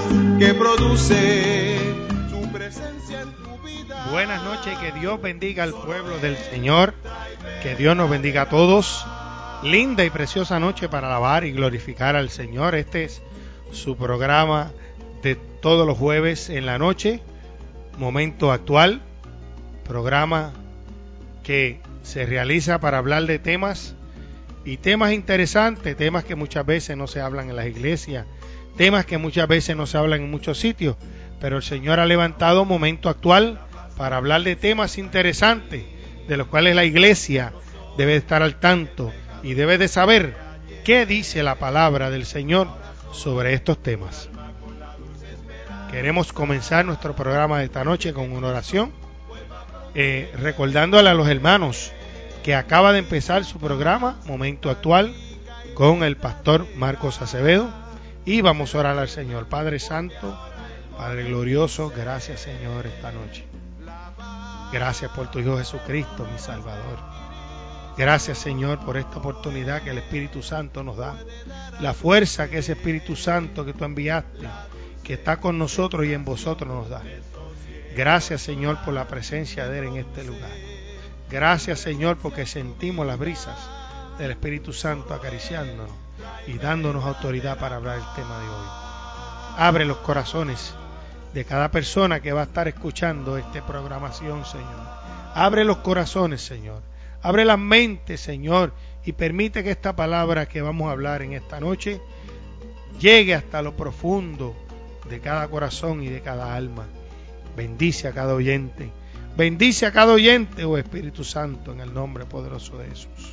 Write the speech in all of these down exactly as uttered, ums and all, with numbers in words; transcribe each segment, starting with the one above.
que produce su presencia en tu vida. Buenas noches, que Dios bendiga al pueblo del Señor, que Dios nos bendiga a todos. Linda y preciosa noche para alabar y glorificar al Señor. Este es su programa de todos los jueves en la noche, Momento Actual, programa que se realiza para hablar de temas y temas interesantes, temas que muchas veces no se hablan en las iglesias, temas que muchas veces no se hablan en muchos sitios, pero el Señor ha levantado Momento Actual para hablar de temas interesantes, de los cuales la iglesia debe estar al tanto y debe de saber qué dice la palabra del Señor sobre estos temas. Queremos comenzar nuestro programa de esta noche con una oración, eh, recordándole a los hermanos que acaba de empezar su programa Momento Actual con el pastor Marcos Acevedo, y vamos a orar al Señor. Padre Santo, Padre glorioso, gracias Señor esta noche. Gracias por tu Hijo Jesucristo, mi Salvador. Gracias Señor por esta oportunidad que el Espíritu Santo nos da, la fuerza que ese Espíritu Santo que tú enviaste, que está con nosotros y en vosotros nos da. Gracias Señor por la presencia de Él en este lugar. Gracias Señor porque sentimos las brisas del Espíritu Santo acariciándonos y dándonos autoridad para hablar el tema de hoy. Abre los corazones de cada persona que va a estar escuchando esta programación, Señor. Abre los corazones, Señor. Abre las mentes, Señor, y permite que esta palabra que vamos a hablar en esta noche llegue hasta lo profundo de cada corazón y de cada alma. Bendice a cada oyente. Bendice a cada oyente, oh Espíritu Santo, en el nombre poderoso de Jesús.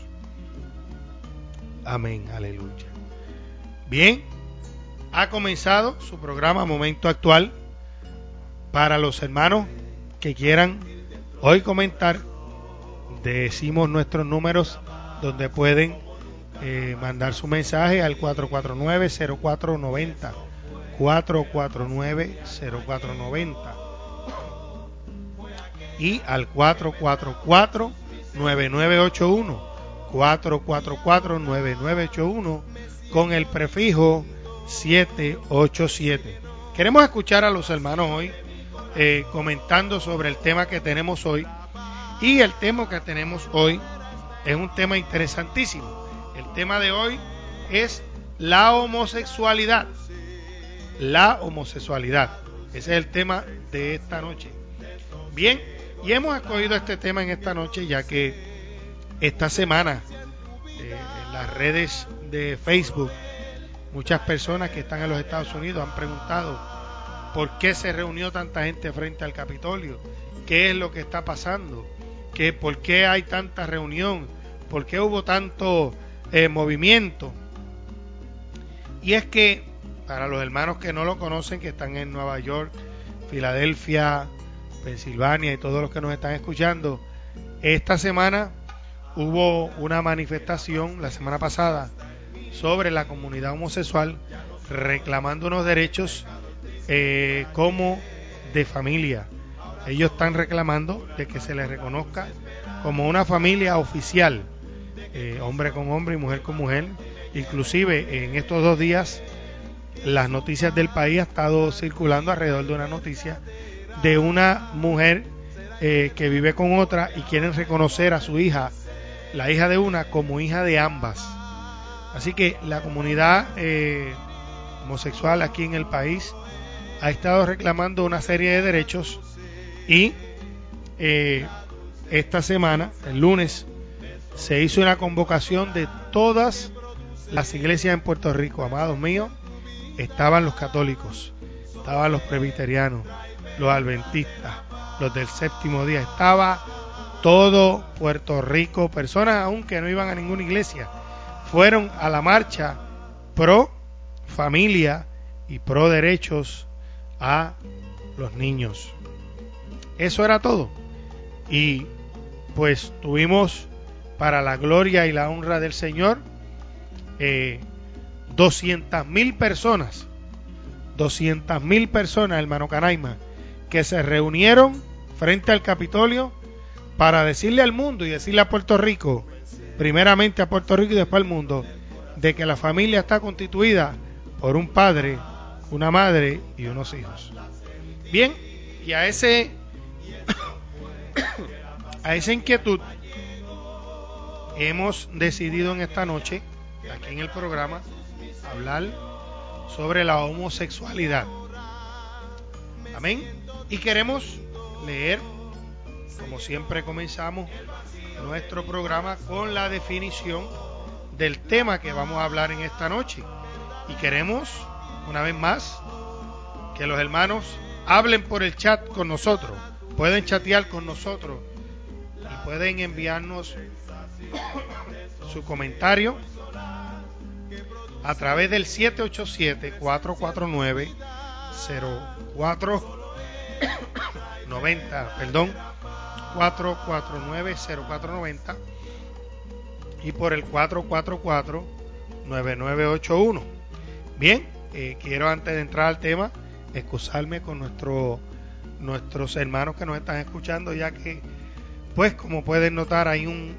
Amén, aleluya. Bien, ha comenzado su programa Momento Actual. Para los hermanos que quieran hoy comentar, decimos nuestros números donde pueden eh, mandar su mensaje al cuatro cuatro nueve, cero cuatro nueve cero, cuatro cuatro nueve, cero cuatro nueve cero y al cuatro cuatro cuatro, nueve nueve ocho uno, cuatro cuatro cuatro, nueve nueve ocho uno con el prefijo siete ocho siete. Queremos escuchar a los hermanos hoy eh, comentando sobre el tema que tenemos hoy, y el tema que tenemos hoy es un tema interesantísimo. El tema de hoy es la homosexualidad. La homosexualidad. Ese es el tema de esta noche. Bien, y hemos escogido este tema en esta noche ya que esta semana eh, en las redes de Facebook muchas personas que están en los Estados Unidos han preguntado por qué se reunió tanta gente frente al Capitolio, qué es lo que está pasando, que por qué hay tanta reunión, por qué hubo tanto eh, movimiento. Y es que para los hermanos que no lo conocen, que están en Nueva York, Filadelfia, Pensilvania y todos los que nos están escuchando, esta semana hubo una manifestación, la semana pasada, sobre la comunidad homosexual, reclamando unos derechos eh, como de familia. Ellos están reclamando de que se les reconozca como una familia oficial, eh, hombre con hombre y mujer con mujer. Inclusive en estos dos días las noticias del país ha estado circulando alrededor de una noticia de una mujer eh, que vive con otra y quieren reconocer a su hija, la hija de una, como hija de ambas. Así que la comunidad eh, homosexual aquí en el país ha estado reclamando una serie de derechos, y eh, esta semana, el lunes, se hizo una convocación de todas las iglesias en Puerto Rico. Amados míos, estaban los católicos, estaban los presbiterianos, los adventistas, los del séptimo día, estaba todo Puerto Rico. Personas aún que no iban a ninguna iglesia fueron a la marcha pro familia y pro derechos a los niños. Eso era todo. Y pues tuvimos, para la gloria y la honra del Señor, eh, doscientas mil personas, doscientas mil personas, hermano Canaima, que se reunieron frente al Capitolio para decirle al mundo y decirle a Puerto Rico, primeramente a Puerto Rico y después al mundo, de que la familia está constituida por un padre una madre y unos hijos. Bien, y a ese a esa inquietud hemos decidido en esta noche, aquí en el programa, hablar sobre la homosexualidad. Amén. Y queremos leer, como siempre comenzamos nuestro programa con la definición del tema que vamos a hablar en esta noche. Y queremos, una vez más, que los hermanos hablen por el chat con nosotros. Pueden chatear con nosotros y pueden enviarnos su comentario a través del siete ocho siete, cuatro cuatro nueve, cero cuatro noventa, perdón, cuatro cuatro nueve, cero cuatro noventa y por el cuatro cuatro cuatro, nueve nueve ocho uno. Bien, eh, quiero antes de entrar al tema excusarme con nuestro, nuestros hermanos que nos están escuchando, ya que, pues como pueden notar, hay un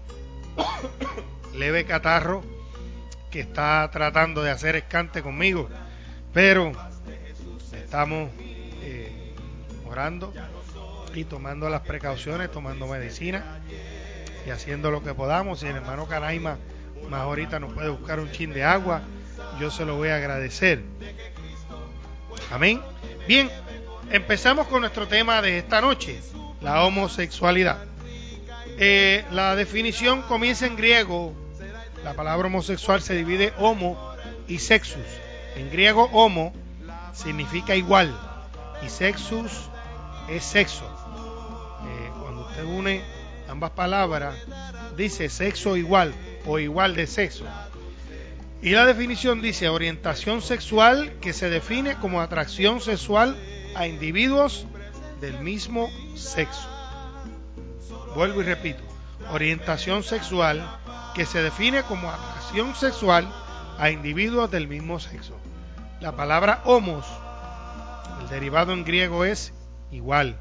leve catarro que está tratando de hacer escante conmigo, pero estamos eh, orando y tomando las precauciones, tomando medicina y haciendo lo que podamos. Si el hermano Canaima más ahorita nos puede buscar un chin de agua, yo se lo voy a agradecer. Amén. Bien, empezamos con nuestro tema de esta noche, la homosexualidad. Eh, la definición comienza en griego. La palabra homosexual se divide homo y sexus. En griego, homo significa igual y sexus es sexo. Eh, cuando usted une ambas palabras, dice sexo igual o igual de sexo. Y la definición dice orientación sexual que se define como atracción sexual a individuos del mismo sexo. Vuelvo y repito, orientación sexual que se define como atracción sexual a individuos del mismo sexo. La palabra homos, el derivado en griego es igual.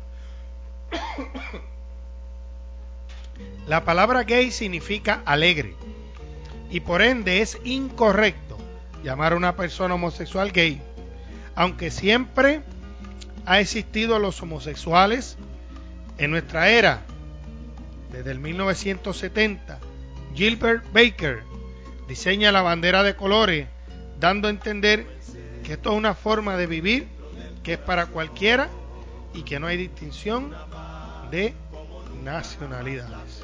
La palabra gay significa alegre y por ende es incorrecto llamar a una persona homosexual gay, aunque siempre ha existido los homosexuales en nuestra era. Desde el mil novecientos setenta, Gilbert Baker diseña la bandera de colores, dando a entender que esto es una forma de vivir que es para cualquiera y que no hay distinción de nacionalidades.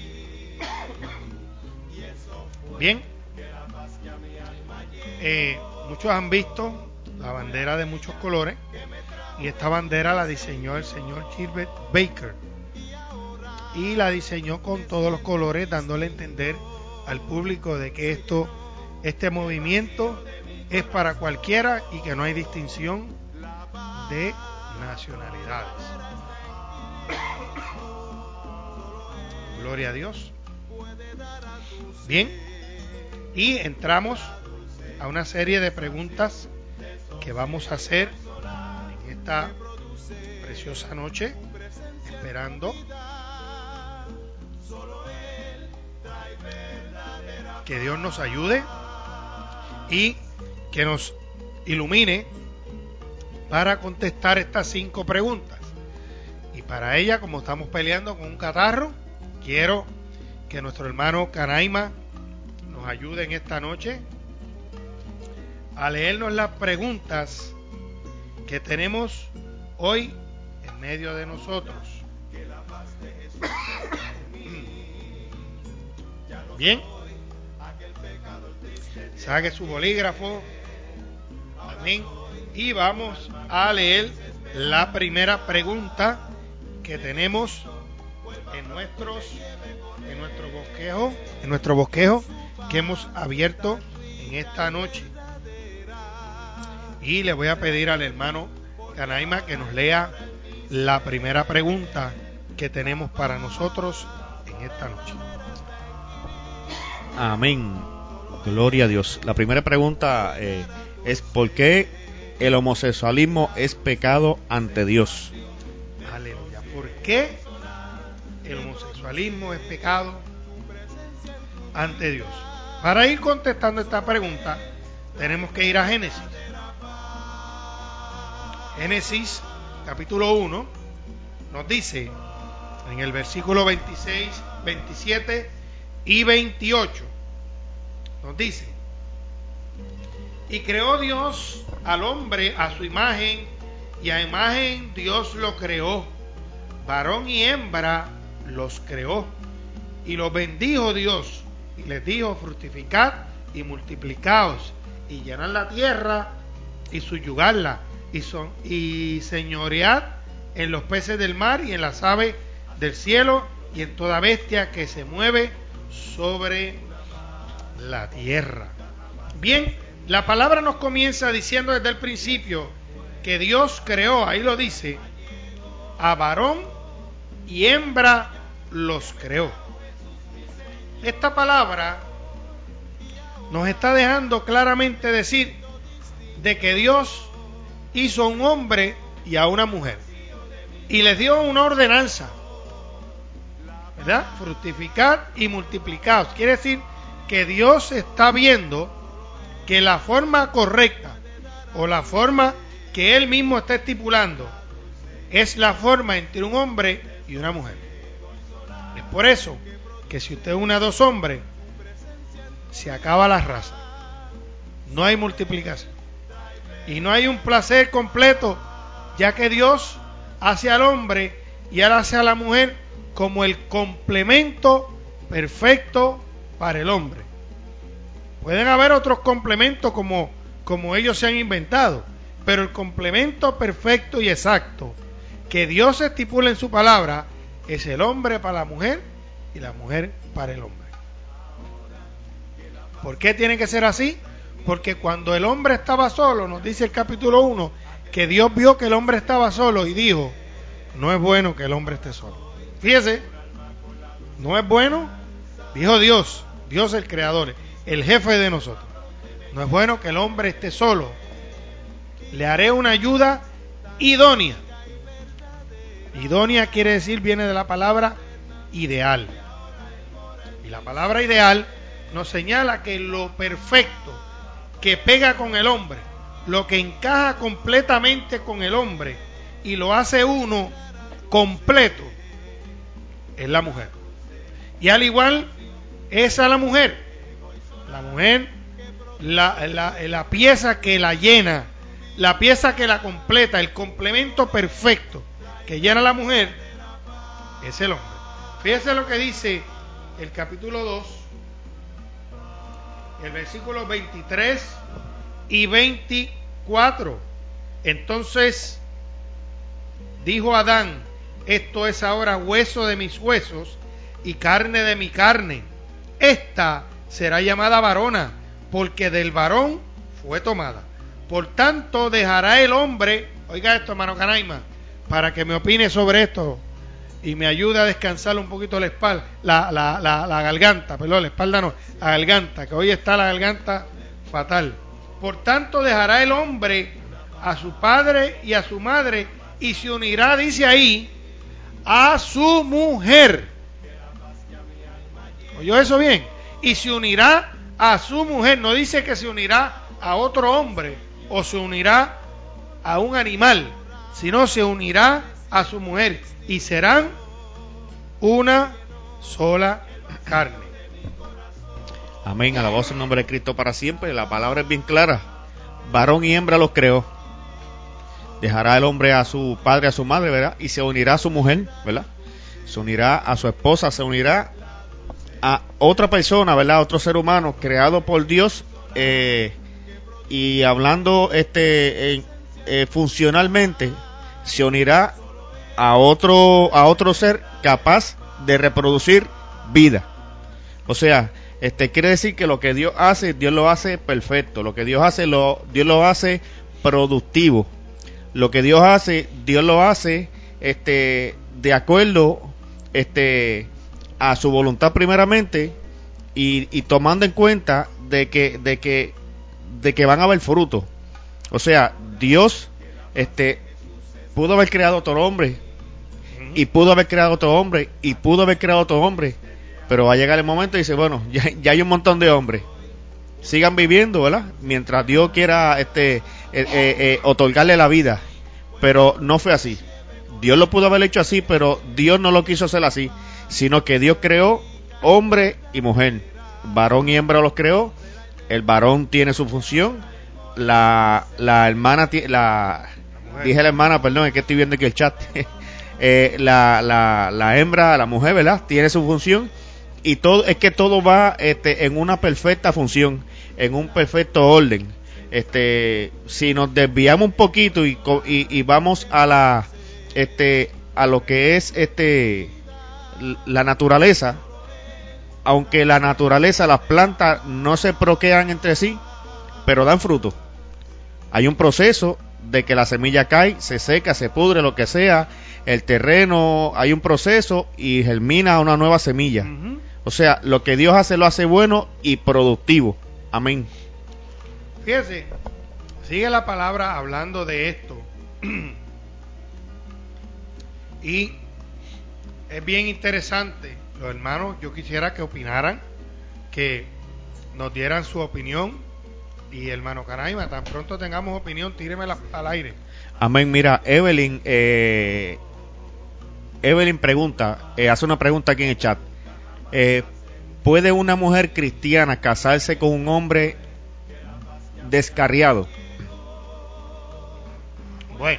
Bien, eh, muchos han visto la bandera de muchos colores y esta bandera la diseñó el señor Gilbert Baker y la diseñó con todos los colores, dándole a entender al público de que esto, este movimiento es para cualquiera y que no hay distinción de nacionalidades. Gloria a Dios. Bien, y entramos a una serie de preguntas que vamos a hacer en esta preciosa noche, esperando que Dios nos ayude y que nos ilumine para contestar estas cinco preguntas. Y para ella, como estamos peleando con un catarro, quiero que nuestro hermano Canaima nos ayude en esta noche a leernos las preguntas que tenemos hoy en medio de nosotros. Bien, saque su bolígrafo. Amén. Y vamos a leer la primera pregunta que tenemos en nuestros en nuestro bosquejo, en nuestro bosquejo que hemos abierto en esta noche. Y le voy a pedir al hermano Canaima que nos lea la primera pregunta que tenemos para nosotros en esta noche. Amén. Gloria a Dios. La primera pregunta eh, es ¿por qué el homosexualismo es pecado ante Dios? Aleluya. ¿Por qué el homosexualismo es pecado ante Dios? Para ir contestando esta pregunta, tenemos que ir a Génesis. Génesis capítulo uno nos dice en el versículo veintiséis, veintisiete y veintiocho, nos dice: y creó Dios al hombre a su imagen, y a imagen Dios lo creó, varón y hembra los creó, y los bendijo Dios, y les dijo: fructificad y multiplicaos, y llenad la tierra y subyugadla, y, son, y señoread en los peces del mar y en las aves del cielo y en toda bestia que se mueve sobre la tierra. Bien, la palabra nos comienza diciendo desde el principio que Dios creó, ahí lo dice, a varón y hembra los creó. Esta palabra nos está dejando claramente decir de que Dios hizo a un hombre y a una mujer y les dio una ordenanza, ¿verdad? Fructificad y multiplicaos. Quiere decir que Dios está viendo que la forma correcta o la forma que Él mismo está estipulando es la forma entre un hombre y una mujer. Es por eso que si usted une a dos hombres, se acaba la raza. No hay multiplicación. Y no hay un placer completo, ya que Dios hace al hombre y Él hace a la mujer como el complemento perfecto para el hombre. Pueden haber otros complementos como, como ellos se han inventado, pero el complemento perfecto y exacto que Dios estipula en su palabra es el hombre para la mujer y la mujer para el hombre. ¿Por qué tiene que ser así? Porque cuando el hombre estaba solo, nos dice el capítulo uno, que Dios vio que el hombre estaba solo y dijo: no es bueno que el hombre esté solo. Fíjese, no es bueno, dijo Dios, Dios el creador, el jefe de nosotros. No es bueno que el hombre esté solo. Le haré una ayuda idónea. Idónea quiere decir, viene de la palabra ideal. Y la palabra ideal nos señala que lo perfecto que pega con el hombre, lo que encaja completamente con el hombre y lo hace uno completo, es la mujer. Y al igual es a la mujer. La mujer, la, la, la pieza que la llena, la pieza que la completa, el complemento perfecto que llena a la mujer, es el hombre. Fíjese lo que dice el capítulo dos, el versículo veintitrés y veinticuatro. Entonces dijo Adán: esto es ahora hueso de mis huesos y carne de mi carne. Esta será llamada varona, porque del varón fue tomada. Por tanto dejará el hombre, oiga esto, hermano Canaima, para que me opine sobre esto y me ayude a descansar un poquito la espalda, la, la, la, la garganta, perdón, la espalda no, la garganta, que hoy está la garganta fatal. Por tanto dejará el hombre a su padre y a su madre y se unirá, dice ahí, a su mujer. ¿Oyó eso bien? Y se unirá a su mujer. No dice que se unirá a otro hombre o se unirá a un animal, sino se unirá a su mujer y serán una sola carne. Amén, alabado sea el nombre de Cristo para siempre. La palabra es bien clara: varón y hembra los creó. Dejará el hombre a su padre, a su madre, ¿verdad? Y se unirá a su mujer, ¿verdad? Se unirá a su esposa, se unirá a otra persona, ¿verdad? Otro ser humano creado por Dios, eh, y hablando este eh, eh, funcionalmente, se unirá a otro a otro ser capaz de reproducir vida. O sea, este quiere decir que lo que Dios hace, Dios lo hace perfecto. Lo que Dios hace, lo Dios lo hace productivo. Lo que Dios hace, Dios lo hace este de acuerdo este a su voluntad primeramente y, y tomando en cuenta de que de que de que van a haber frutos. O sea, Dios este pudo haber creado otro hombre y pudo haber creado otro hombre y pudo haber creado otro hombre, pero va a llegar el momento y dice, bueno, ya, ya hay un montón de hombres, sigan viviendo, ¿verdad? Mientras Dios quiera este eh, eh, eh, otorgarle la vida, pero no fue así. Dios lo pudo haber hecho así, pero Dios no lo quiso hacer así, sino que Dios creó hombre y mujer, varón y hembra los creó. El varón tiene su función, la, la hermana, la, la dije la hermana, perdón, es que estoy viendo aquí el chat, eh, la, la, la hembra, la mujer, ¿verdad? Tiene su función, y todo, es que todo va este, en una perfecta función, en un perfecto orden. Este, si nos desviamos un poquito y, y, y vamos a la, este, a lo que es este, la naturaleza, aunque la naturaleza, las plantas no se procrean entre sí, pero dan fruto. Hay un proceso de que la semilla cae, se seca, se pudre, lo que sea, el terreno, hay un proceso y germina una nueva semilla. Uh-huh. O sea, lo que Dios hace lo hace bueno y productivo. Amén. Fíjese, sigue la palabra hablando de esto. Y es bien interesante. Los hermanos, yo quisiera que opinaran, que nos dieran su opinión. Y hermano Canaima, tan pronto tengamos opinión, tíremela al aire. Amén. Mira, Evelyn, eh, Evelyn pregunta, eh, hace una pregunta aquí en el chat. Eh, ¿Puede una mujer cristiana casarse con un hombre descarriado? Bueno,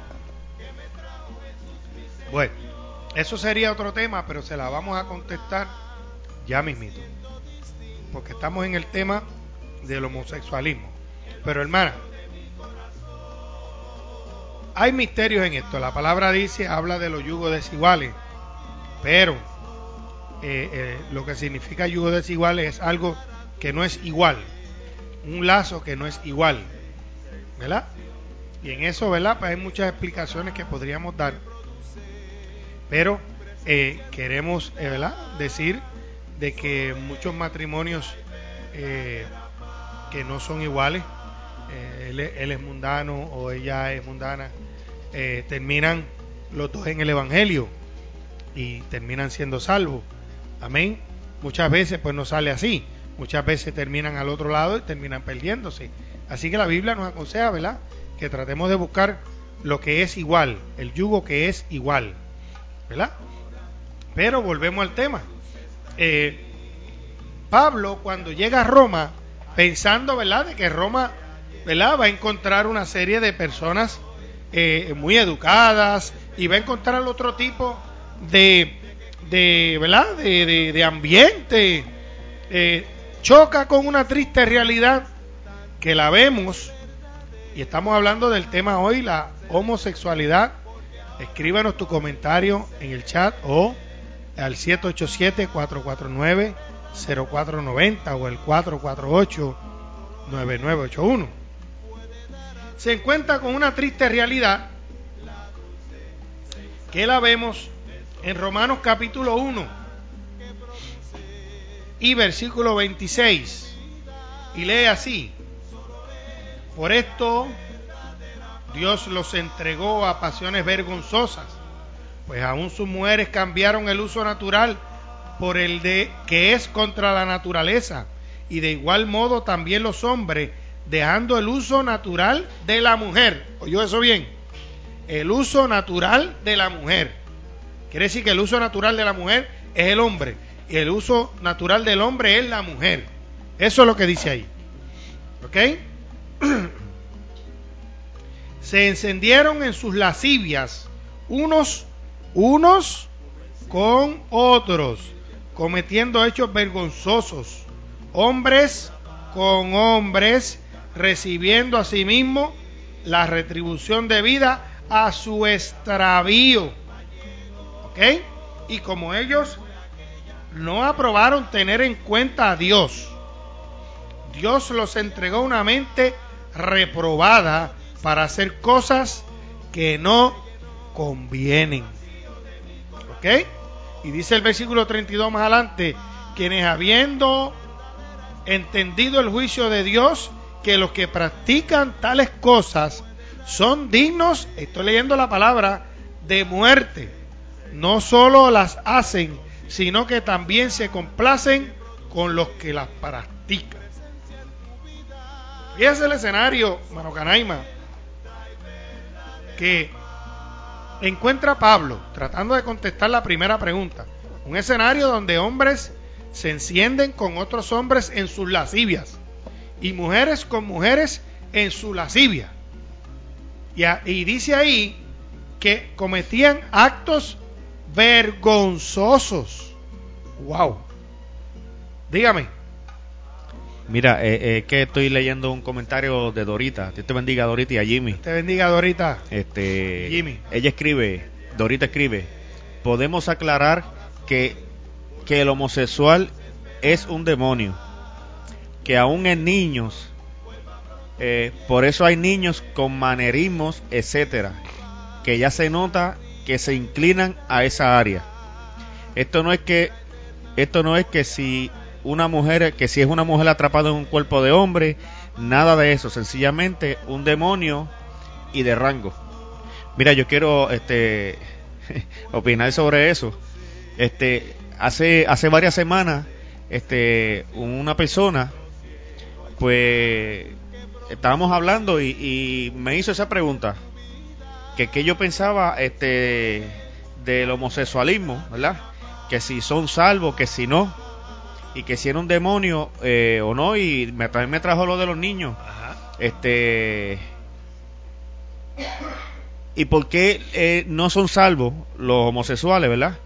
bueno, eso sería otro tema, pero se la vamos a contestar ya mismito, porque estamos en el tema del homosexualismo. Pero hermana, hay misterios en esto. La palabra dice, habla de los yugos desiguales, pero eh, eh, lo que significa yugo desiguales es algo que no es igual, un lazo que no es igual, ¿verdad? Y en eso, ¿verdad? Pues hay muchas explicaciones que podríamos dar, pero eh, queremos, eh, ¿verdad?, decir de que muchos matrimonios eh, que no son iguales, eh, él, él es mundano o ella es mundana, eh, terminan los dos en el evangelio y terminan siendo salvos. Amén. Muchas veces pues no sale así, muchas veces terminan al otro lado y terminan perdiéndose. Así que la Biblia nos aconseja, ¿verdad?, que tratemos de buscar lo que es igual, el yugo que es igual, ¿verdad? Pero volvemos al tema. eh, Pablo, cuando llega a Roma, pensando, ¿verdad?, de que Roma, ¿verdad?, va a encontrar una serie de personas eh, muy educadas y va a encontrar otro tipo de, de ¿verdad?, de, de, de ambiente, eh, choca con una triste realidad que la vemos, y estamos hablando del tema hoy, la homosexualidad. Escríbanos tu comentario en el chat o al siete ocho siete, cuatro cuatro nueve, cero cuatro nueve cero o el cuatro cuatro ocho, nueve nueve ocho uno. Se encuentra con una triste realidad que la vemos en Romanos capítulo uno y versículo veintiséis, y lee así: por esto Dios los entregó a pasiones vergonzosas, pues aún sus mujeres cambiaron el uso natural por el de que es contra la naturaleza, y de igual modo también los hombres, dejando el uso natural de la mujer. ¿Oyó eso bien? El uso natural de la mujer. Quiere decir que el uso natural de la mujer es el hombre, y el uso natural del hombre es la mujer. Eso es lo que dice ahí. ¿Ok? Se encendieron en sus lascivias unos, unos con otros, cometiendo hechos vergonzosos, hombres con hombres, recibiendo asimismo la retribución debida a su extravío. ¿Ok? Y como ellos no aprobaron tener en cuenta a Dios, Dios los entregó una mente reprobada para hacer cosas que no convienen. ¿Ok? Y dice el versículo treinta y dos más adelante: quienes habiendo entendido el juicio de Dios, que los que practican tales cosas son dignos, estoy leyendo la palabra, de muerte, no solo las hacen, sino que también se complacen con los que las practican. Fíjese el escenario, mano Canaima. que encuentra Pablo tratando de contestar la primera pregunta. Un escenario donde hombres se encienden con otros hombres en sus lascivias y mujeres con mujeres en su lascivia. Y, a, y dice ahí que cometían actos vergonzosos. Wow. Dígame. Mira, eh, eh, que estoy leyendo un comentario de Dorita. Dios te bendiga, Dorita, y a Jimmy. Te bendiga, Dorita. Este, Jimmy. Ella escribe, Dorita escribe, podemos aclarar que, que el homosexual es un demonio, que aún en niños, eh, por eso hay niños con manerismos, etcétera, que ya se nota que se inclinan a esa área. Esto no es que, esto no es que si una mujer, que si es una mujer atrapada en un cuerpo de hombre, nada de eso, sencillamente un demonio y de rango. Mira, yo quiero este opinar sobre eso. Este, hace hace varias semanas, este, una persona, pues, estábamos hablando y, y me hizo esa pregunta, que qué yo pensaba, este, del homosexualismo, ¿verdad? Que si son salvos, que si no, y que si era un demonio eh, o no, y me, también me trajo lo de los niños. Ajá. Este, y por qué eh, no son salvos los homosexuales, ¿verdad?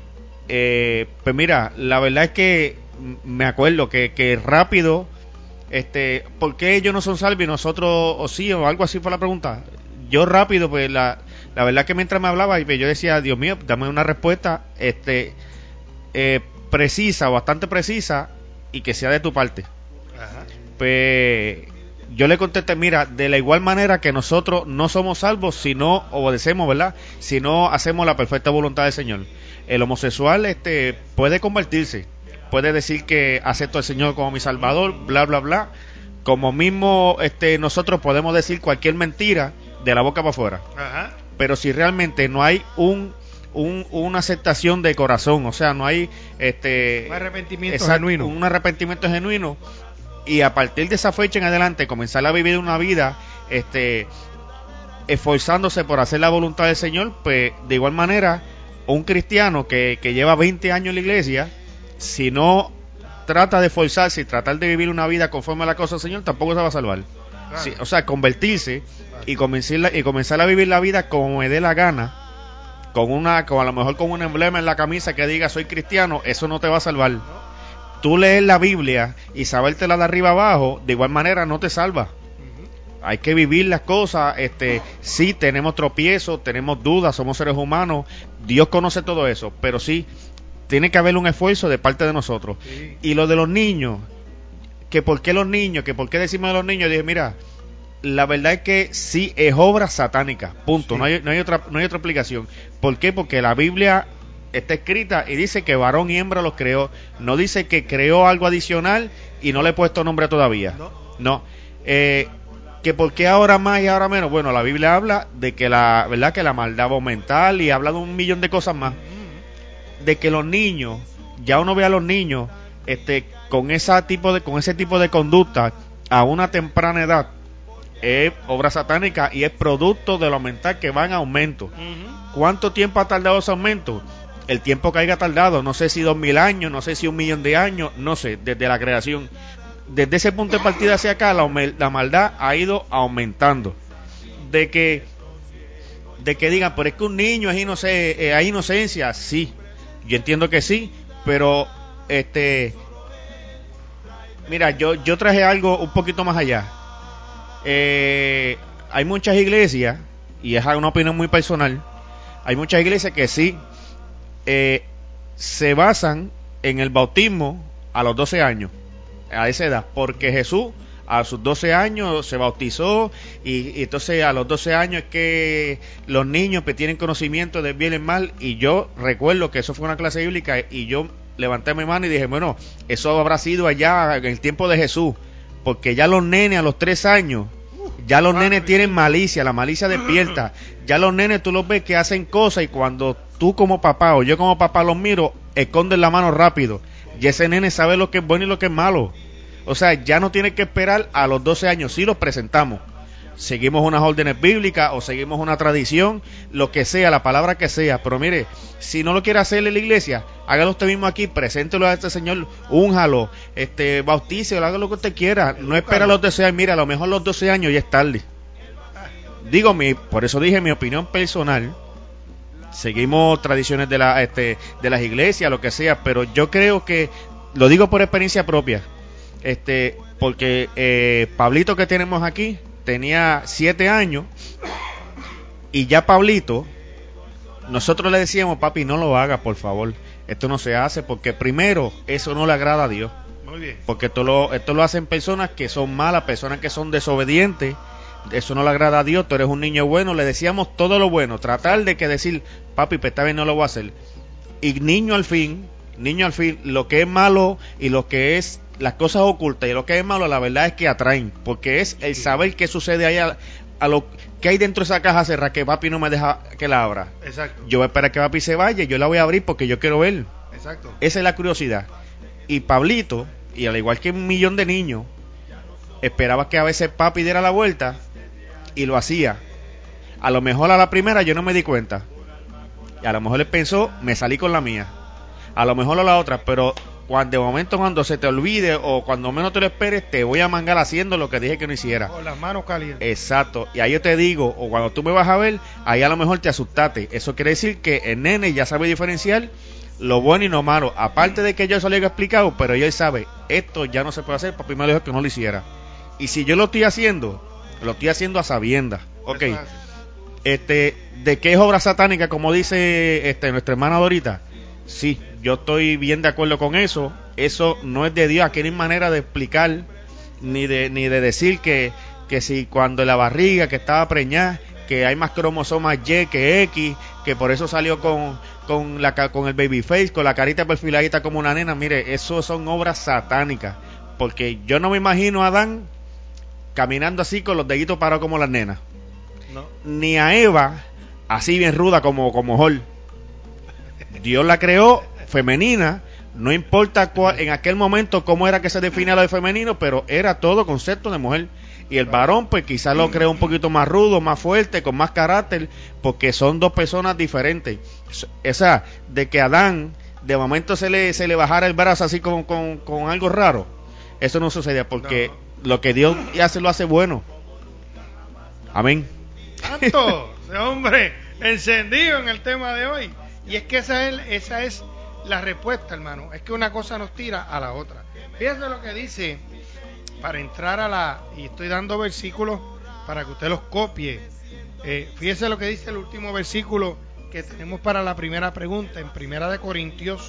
Eh, pues mira, la verdad es que me acuerdo que, que rápido, este, ¿por qué ellos no son salvos y nosotros o sí, o algo así fue la pregunta? Yo rápido, pues la, la verdad que mientras me hablaba, yo decía, Dios mío, dame una respuesta, este, eh, precisa, bastante precisa, y que sea de tu parte. Ajá. Pues yo le contesté, mira, de la igual manera que nosotros no somos salvos si no obedecemos, ¿verdad? Si no hacemos la perfecta voluntad del Señor. El homosexual este puede convertirse, puede decir que acepto al Señor como mi Salvador, bla bla bla, como mismo este nosotros podemos decir cualquier mentira de la boca para afuera. Ajá. Pero si realmente no hay un Un, una aceptación de corazón, o sea, no hay este un arrepentimiento exacto, genuino, un arrepentimiento genuino, y a partir de esa fecha en adelante comenzar a vivir una vida este esforzándose por hacer la voluntad del Señor, pues de igual manera un cristiano que, que lleva veinte años en la iglesia, si no trata de esforzarse y tratar de vivir una vida conforme a la cosa del Señor, tampoco se va a salvar. claro. Sí, o sea, convertirse y comenzar, y comenzar a vivir la vida como me dé la gana, con una, con a lo mejor con un emblema en la camisa que diga soy cristiano, eso no te va a salvar. ¿No? Tú lees la Biblia y sabértela de arriba abajo, de igual manera no te salva. Uh-huh. Hay que vivir las cosas, este, sí tenemos tropiezos, tenemos dudas, somos seres humanos, Dios conoce todo eso, pero sí tiene que haber un esfuerzo de parte de nosotros. Sí. Y lo de los niños, que por qué los niños, que por qué decimos de los niños, dije, mira, la verdad es que sí es obra satánica, punto. Sí. No hay, no hay otra, no hay otra explicación. ¿Por qué? Porque la Biblia está escrita y dice que varón y hembra los creó. No dice que creó algo adicional y no le he puesto nombre todavía. No. No. Eh, que por qué ahora más y ahora menos. Bueno, la Biblia habla de que la verdad que la maldad va a aumentar y habla de un millón de cosas más. De que los niños, ya uno ve a los niños, este, con ese tipo de, con ese tipo de conducta a una temprana edad, es obra satánica y es producto del aumentar que va en aumento. Uh-huh. ¿Cuánto tiempo ha tardado ese aumento? El tiempo que haya tardado, no sé si dos mil años, no sé si un millón de años, no sé, desde la creación. Desde ese punto de partida hacia acá, la, la maldad ha ido aumentando. De que, de que digan, pero es que un niño es inoc- eh, hay inocencia, sí, yo entiendo que sí, pero este, mira, yo, yo traje algo un poquito más allá. Eh, hay muchas iglesias, y es una opinión muy personal, hay muchas iglesias que sí eh, se basan en el bautismo a los doce años, a esa edad, porque Jesús a sus doce años se bautizó y, y entonces a los doce años es que los niños que tienen conocimiento del bien y el mal, y yo recuerdo que eso fue una clase bíblica y yo levanté mi mano y dije, bueno, eso habrá sido allá en el tiempo de Jesús, porque ya los nenes a los tres años, ya los nenes tienen malicia, la malicia despierta. Ya los nenes tú los ves que hacen cosas y cuando tú como papá o yo como papá los miro, esconden la mano rápido. Y ese nene sabe lo que es bueno y lo que es malo. O sea, ya no tiene que esperar a los doce años, sí los presentamos. seguimos unas órdenes bíblicas o seguimos una tradición, lo que sea, la palabra que sea. Pero mire, si no lo quiere hacer en la iglesia, hágalo usted mismo aquí, preséntelo a este señor, únjalo, este, bautícelo, haga lo que usted quiera. No espera a los doce años, mira, a lo mejor los doce años ya es tarde. Digo, mi, por eso dije mi opinión personal. Seguimos tradiciones de, la, este, de las iglesias, lo que sea, pero yo creo que, lo digo por experiencia propia, este, porque eh, Pablito que tenemos aquí tenía siete años y ya Pablito, nosotros le decíamos, papi, no lo haga, por favor, esto no se hace, porque primero, eso no le agrada a Dios. Muy bien. Porque esto lo, esto lo hacen personas que son malas, personas que son desobedientes. Eso no le agrada a Dios. Tú eres un niño bueno. Le decíamos todo lo bueno. Tratar de que decir, papi, pues esta vez no lo voy a hacer. Y niño al fin, niño al fin, lo que es malo y lo que es las cosas ocultas y lo que es malo, la verdad es que atraen. Porque es el saber qué sucede ahí a, a lo que hay dentro de esa caja cerrada que papi no me deja que la abra. Exacto. Yo voy a esperar que papi se vaya y yo la voy a abrir porque yo quiero ver. Exacto. Esa es la curiosidad. Y Pablito, y al igual que un millón de niños, esperaba que a veces papi diera la vuelta y lo hacía. A lo mejor a la primera yo no me di cuenta. Y a lo mejor él pensó, me salí con la mía. A lo mejor a la otra, pero cuando de momento cuando se te olvide o cuando menos te lo esperes, te voy a mangar haciendo lo que dije que no hiciera. Con las manos calientes. Exacto. Y ahí yo te digo, o cuando tú me vas a ver, ahí a lo mejor te asustaste. Eso quiere decir que el nene ya sabe diferenciar lo bueno y lo malo. Aparte de que yo se lo haya explicado, pero él sabe, esto ya no se puede hacer, papi me dijo que no lo hiciera. Y si yo lo estoy haciendo, lo estoy haciendo a sabiendas. Ok. Este, ¿de qué es obra satánica, como dice este nuestra hermana Dorita? Sí, yo estoy bien de acuerdo con eso. Eso no es de Dios. Aquí no hay manera de explicar ni de ni de decir que, que si cuando la barriga que estaba preñada, que hay más cromosomas Y que X, que por eso salió con con la con el baby face, con la carita perfiladita como una nena. Mire, eso son obras satánicas, porque yo no me imagino a Adán caminando así con los deditos parados como las nenas. No. Ni a Eva así bien ruda como como Hol. Dios la creó femenina, no importa cuál, en aquel momento cómo era que se definía lo de femenino, pero era todo concepto de mujer. Y el varón pues quizás lo creó un poquito más rudo, más fuerte, con más carácter, porque son dos personas diferentes. Esa de que Adán de momento se le se le bajara el brazo así con, con, con algo raro, eso no sucedía, porque no. Lo que Dios hace lo hace bueno. Amén. Santo, ese hombre encendido en el tema de hoy. Y es que esa es, esa es la respuesta, hermano. Es que una cosa nos tira a la otra. Fíjense lo que dice, para entrar a la... Y estoy dando versículos para que usted los copie. Eh, fíjense lo que dice el último versículo que tenemos para la primera pregunta, en Primera de Corintios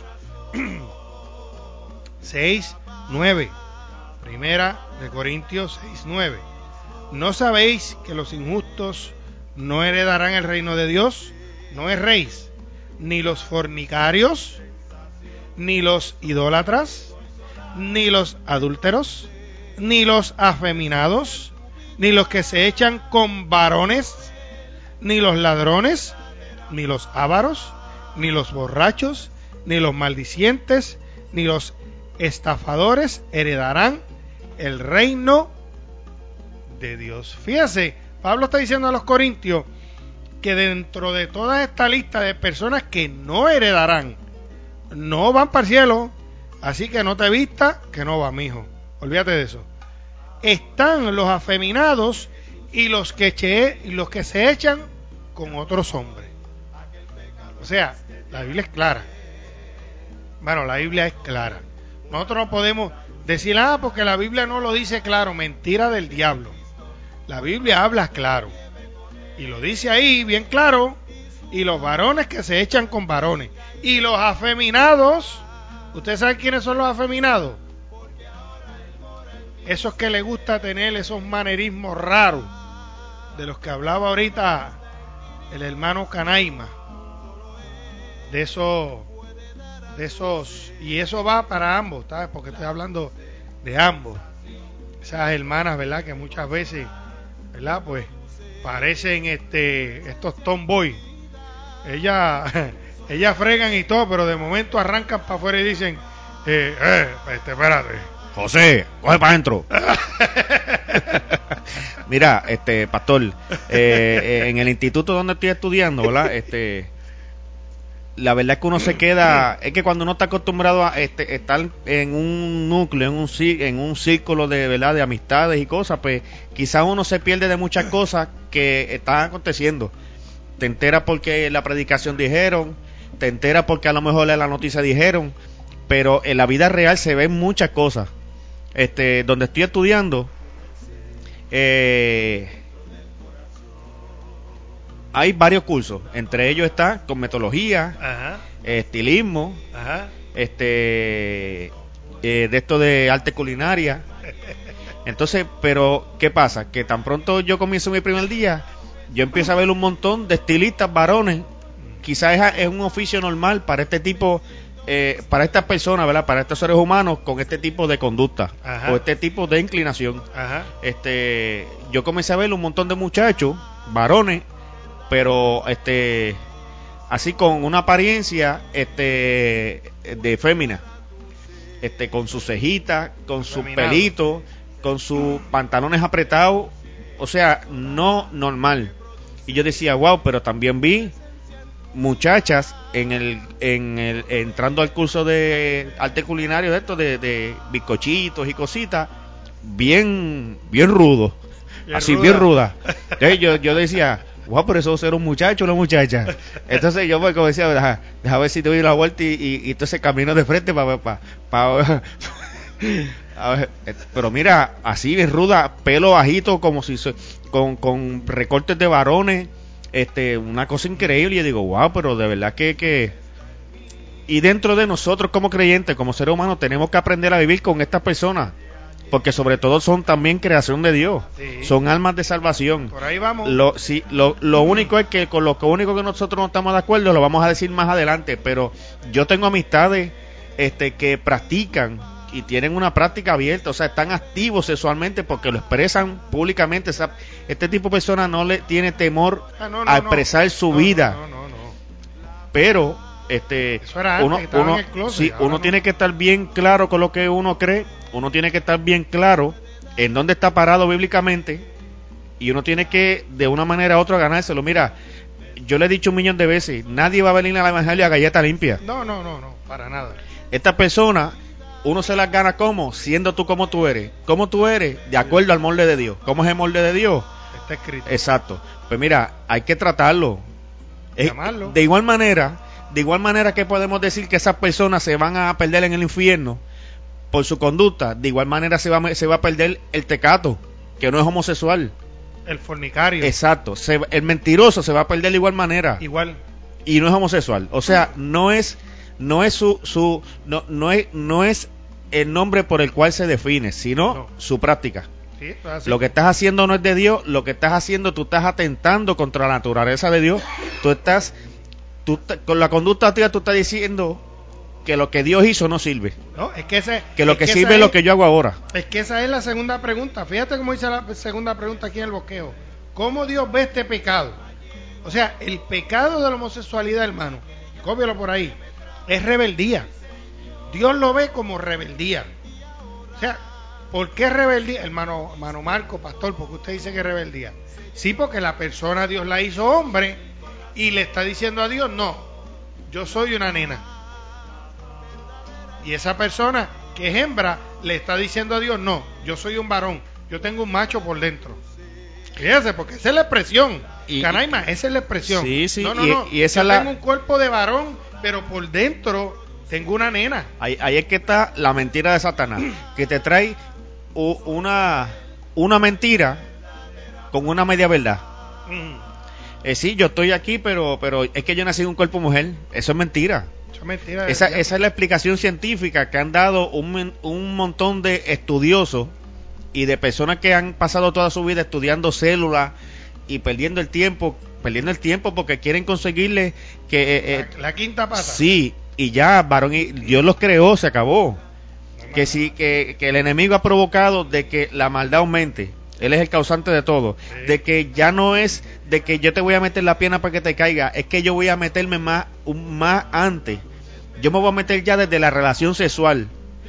seis, nueve. Primera de Corintios seis, nueve. ¿No sabéis que los injustos no heredarán el reino de Dios? No erréis, ni los fornicarios, ni los idólatras, ni los adúlteros, ni los afeminados, ni los que se echan con varones, ni los ladrones, ni los ávaros, ni los borrachos, ni los maldicientes, ni los estafadores heredarán el reino de Dios. Fíjese, Pablo está diciendo a los corintios que dentro de toda esta lista de personas que no heredarán, no van para el cielo, así que no te vistas, que no va, mijo. Olvídate de eso. Están los afeminados y los que, che, los que se echan con otros hombres. O sea, la Biblia es clara. Bueno, la Biblia es clara. Nosotros no podemos decir, ah, porque la Biblia no lo dice claro. Mentira del diablo. La Biblia habla claro. Y lo dice ahí bien claro. Y los varones que se echan con varones. Y los afeminados. ¿Ustedes saben quiénes son los afeminados? Esos que les gusta tener esos manerismos raros. De los que hablaba ahorita el hermano Canaima. De esos... de esos, y eso va para ambos, ¿sabes? Porque estoy hablando de ambos. Esas hermanas, ¿verdad? Que muchas veces, ¿verdad? Pues parecen este estos tomboy. Ellas, ellas fregan y todo, pero de momento arrancan para afuera y dicen, eh, eh, este, espérate, José, coge para adentro. Mira, este, pastor, eh, eh, en el instituto donde estoy estudiando, ¿verdad? Este, la verdad es que uno se queda, es que cuando uno está acostumbrado a este, estar en un núcleo, en un en un círculo de verdad de amistades y cosas, pues quizás uno se pierde de muchas cosas que están aconteciendo. Te enteras porque la predicación dijeron, te enteras porque a lo mejor en la noticia dijeron, pero en la vida real se ven muchas cosas. Este, donde estoy estudiando, eh, hay varios cursos, entre ellos está cosmetología, Ajá. estilismo, Ajá. este, eh, de esto de arte culinaria. Entonces, pero ¿qué pasa? Que tan pronto yo comienzo mi primer día, yo empiezo a ver un montón de estilistas varones. Quizás es, es un oficio normal para este tipo, eh, para estas personas, ¿verdad? Para estos seres humanos con este tipo de conducta. Ajá. O este tipo de inclinación. Ajá. Este, yo comencé a ver un montón de muchachos, varones, pero este, así con una apariencia, este, de fémina, este, con sus cejitas, con sus pelitos, con sus pantalones apretados, o sea, no normal. Y yo decía, wow, pero también vi muchachas en el, en el entrando al curso de arte culinario de esto, de, de bizcochitos y cositas, bien, bien rudos, así ruda. bien rudas. Entonces yo, yo decía, wow, pero eso era un muchacho o una muchacha. Entonces yo pues como decía, deja, deja ver si te doy la vuelta y, y, y entonces camino de frente para pa, pa, pa, a ver, pero mira, así bien ruda, pelo bajito, como si se, con, con recortes de varones, este, una cosa increíble. Y yo digo, wow, pero de verdad que, que y dentro de nosotros como creyentes, como seres humanos, tenemos que aprender a vivir con estas personas, porque sobre todo son también creación de Dios, sí. Son almas de salvación. Por ahí vamos. Lo, sí, lo, lo único es que con lo que único que nosotros no estamos de acuerdo lo vamos a decir más adelante, pero yo tengo amistades, este, que practican y tienen una práctica abierta, o sea, están activos sexualmente porque lo expresan públicamente. O sea, este tipo de personas no le tiene temor ah, no, no, a expresar no. su no, vida, no, no, no, no. Pero este, uno, uno, closet, sí, uno no. tiene que estar bien claro con lo que uno cree, uno tiene que estar bien claro en dónde está parado bíblicamente, y uno tiene que de una manera u otra ganárselo. Mira, yo le he dicho un millón de veces, nadie va a venir al evangelio a galleta limpia. No, no, no, no, para nada. Esta persona, uno se las gana como siendo tú como tú eres. Como tú eres, de acuerdo al molde de Dios. ¿Cómo es el molde de Dios? Está escrito. Exacto. Pues mira, hay que tratarlo. Llamarlo. De igual manera, de igual manera que podemos decir que esas personas se van a perder en el infierno por su conducta, de igual manera se va, se va a perder el tecato, que no es homosexual. El fornicario. Exacto. Se, el mentiroso se va a perder de igual manera. Igual. Y no es homosexual. O sea, no es, no es su, su, no, no es, no es el nombre por el cual se define, sino no. su práctica. Sí, lo que estás haciendo no es de Dios, lo que estás haciendo, tú estás atentando contra la naturaleza de Dios. Tú estás, tú con la conducta tuya tú estás diciendo que lo que Dios hizo no sirve. No, es que ese, que lo es que, que sirve es lo que yo hago ahora. Es que esa es la segunda pregunta. Fíjate cómo dice la segunda pregunta aquí en el bosqueo. ¿Cómo Dios ve este pecado? O sea, el pecado de la homosexualidad, hermano, cópialo por ahí, es rebeldía. Dios lo ve como rebeldía. O sea, ¿por qué rebeldía? Hermano, hermano Marco, pastor, ¿por qué usted dice que es rebeldía? Sí, porque la persona Dios la hizo hombre y le está diciendo a Dios, no, yo soy una nena. Y esa persona que es hembra le está diciendo a Dios, no, yo soy un varón, yo tengo un macho por dentro. Fíjese, porque esa es la expresión. Y, Canaima, esa es la expresión. Sí, sí, no, no, y, no. y esa yo la... tengo un cuerpo de varón, pero por dentro tengo una nena. Ahí, ahí es que está la mentira de Satanás, que te trae u, una, una mentira con una media verdad. Mm. Eh, sí, yo estoy aquí, pero, pero es que yo nací en un cuerpo mujer. Eso es mentira. Eso es mentira. Esa, esa es la explicación científica que han dado un, un montón de estudiosos y de personas que han pasado toda su vida estudiando células y perdiendo el tiempo, perdiendo el tiempo porque quieren conseguirle que... Eh, la, la quinta pata. Sí, y ya, varón, y Dios los creó, se acabó. No, que sí, que, que el enemigo ha provocado de que la maldad aumente. Él es el causante de todo. Sí. De que ya no es de que yo te voy a meter la pierna para que te caiga, es que yo voy a meterme más, un, más antes. Yo me voy a meter ya desde la relación sexual.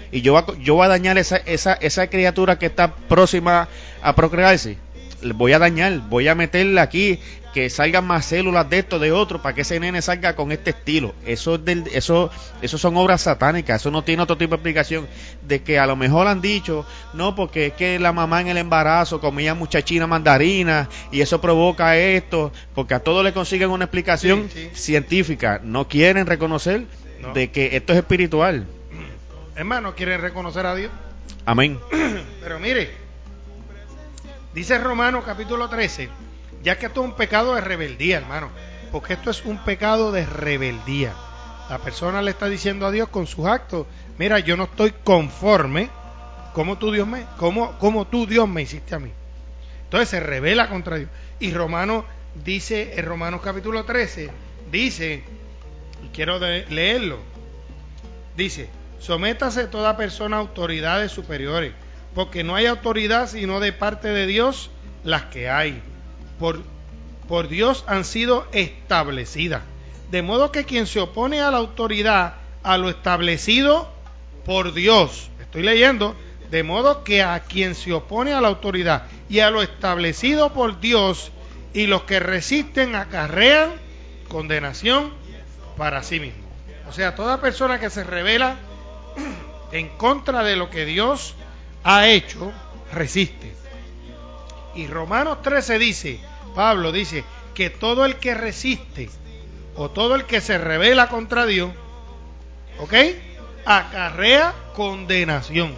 y yo va, yo voy a dañar esa, esa, esa criatura que está próxima a procrearse. Voy a dañar, voy a meterle aquí que salgan más células de esto, de otro, para que ese nene salga con este estilo. Eso es del, eso, eso son obras satánicas, eso no tiene otro tipo de explicación. De que a lo mejor han dicho, no, porque es que la mamá en el embarazo comía muchachina mandarina y eso provoca esto, porque a todos le consiguen una explicación sí, sí. científica. No quieren reconocer no. de que esto es espiritual. Hermano, quieren reconocer a Dios. Amén. Pero mire, dice Romanos capítulo trece, ya que esto es un pecado de rebeldía, hermano, porque esto es un pecado de rebeldía. La persona le está diciendo a Dios con sus actos, mira, yo no estoy conforme como tú Dios me, como, como tú Dios me hiciste a mí. Entonces se rebela contra Dios. Y Romanos dice, en Romanos capítulo trece, dice, y quiero de, leerlo, dice, sométase toda persona a autoridades superiores, porque no hay autoridad sino de parte de Dios las que hay. Por, por Dios han sido establecidas. De modo que quien se opone a la autoridad, a lo establecido por Dios, estoy leyendo, de modo que a quien se opone a la autoridad y a lo establecido por Dios, y los que resisten acarrean condenación para sí mismos. O sea, toda persona que se revela en contra de lo que Dios ha hecho, resiste. Y Romanos trece dice, Pablo dice, que todo el que resiste o todo el que se rebela contra Dios, ¿ok?, acarrea condenación.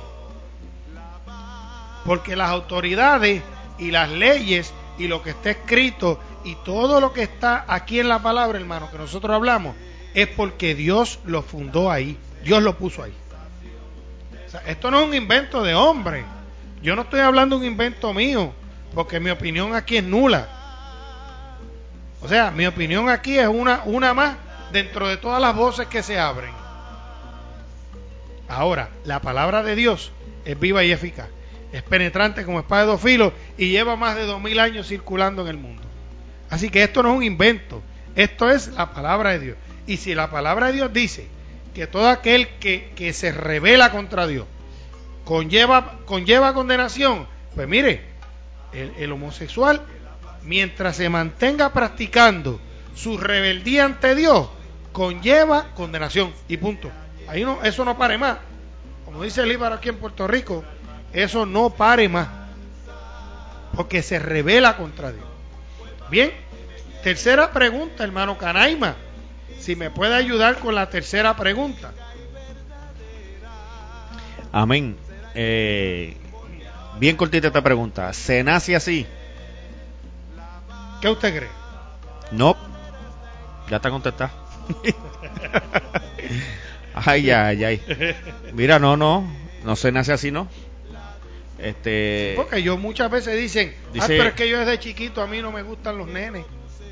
Porque las autoridades y las leyes y lo que está escrito y todo lo que está aquí en la palabra, hermano, que nosotros hablamos, es porque Dios lo fundó ahí, Dios lo puso ahí. O sea, esto no es un invento de hombre. Yo no estoy hablando de un invento mío, porque mi opinión aquí es nula. O sea, mi opinión aquí es una, una más dentro de todas las voces que se abren. Ahora, la palabra de Dios es viva y eficaz, es penetrante como espada de dos filos y lleva más de dos mil años circulando en el mundo. Así que esto no es un invento, esto es la palabra de Dios. Y si la palabra de Dios dice que todo aquel que, que se rebela contra Dios conlleva, conlleva condenación, pues mire, el, el homosexual, mientras se mantenga practicando su rebeldía ante Dios, conlleva condenación y punto. Ahí no, eso no pare más. Como dice el Íbaro aquí en Puerto Rico, eso no pare más, porque se rebela contra Dios. Bien, tercera pregunta, hermano Canaima, si me puede ayudar con la tercera pregunta. Amén. Eh, bien cortita esta pregunta. ¿Se nace así? ¿Qué usted cree? No, ya está contestada. Ay, ay, ay. Mira, no, no, no se nace así, ¿no? Este. Porque yo muchas veces dicen, dice, ah, pero es que yo desde chiquito a mí no me gustan los nenes.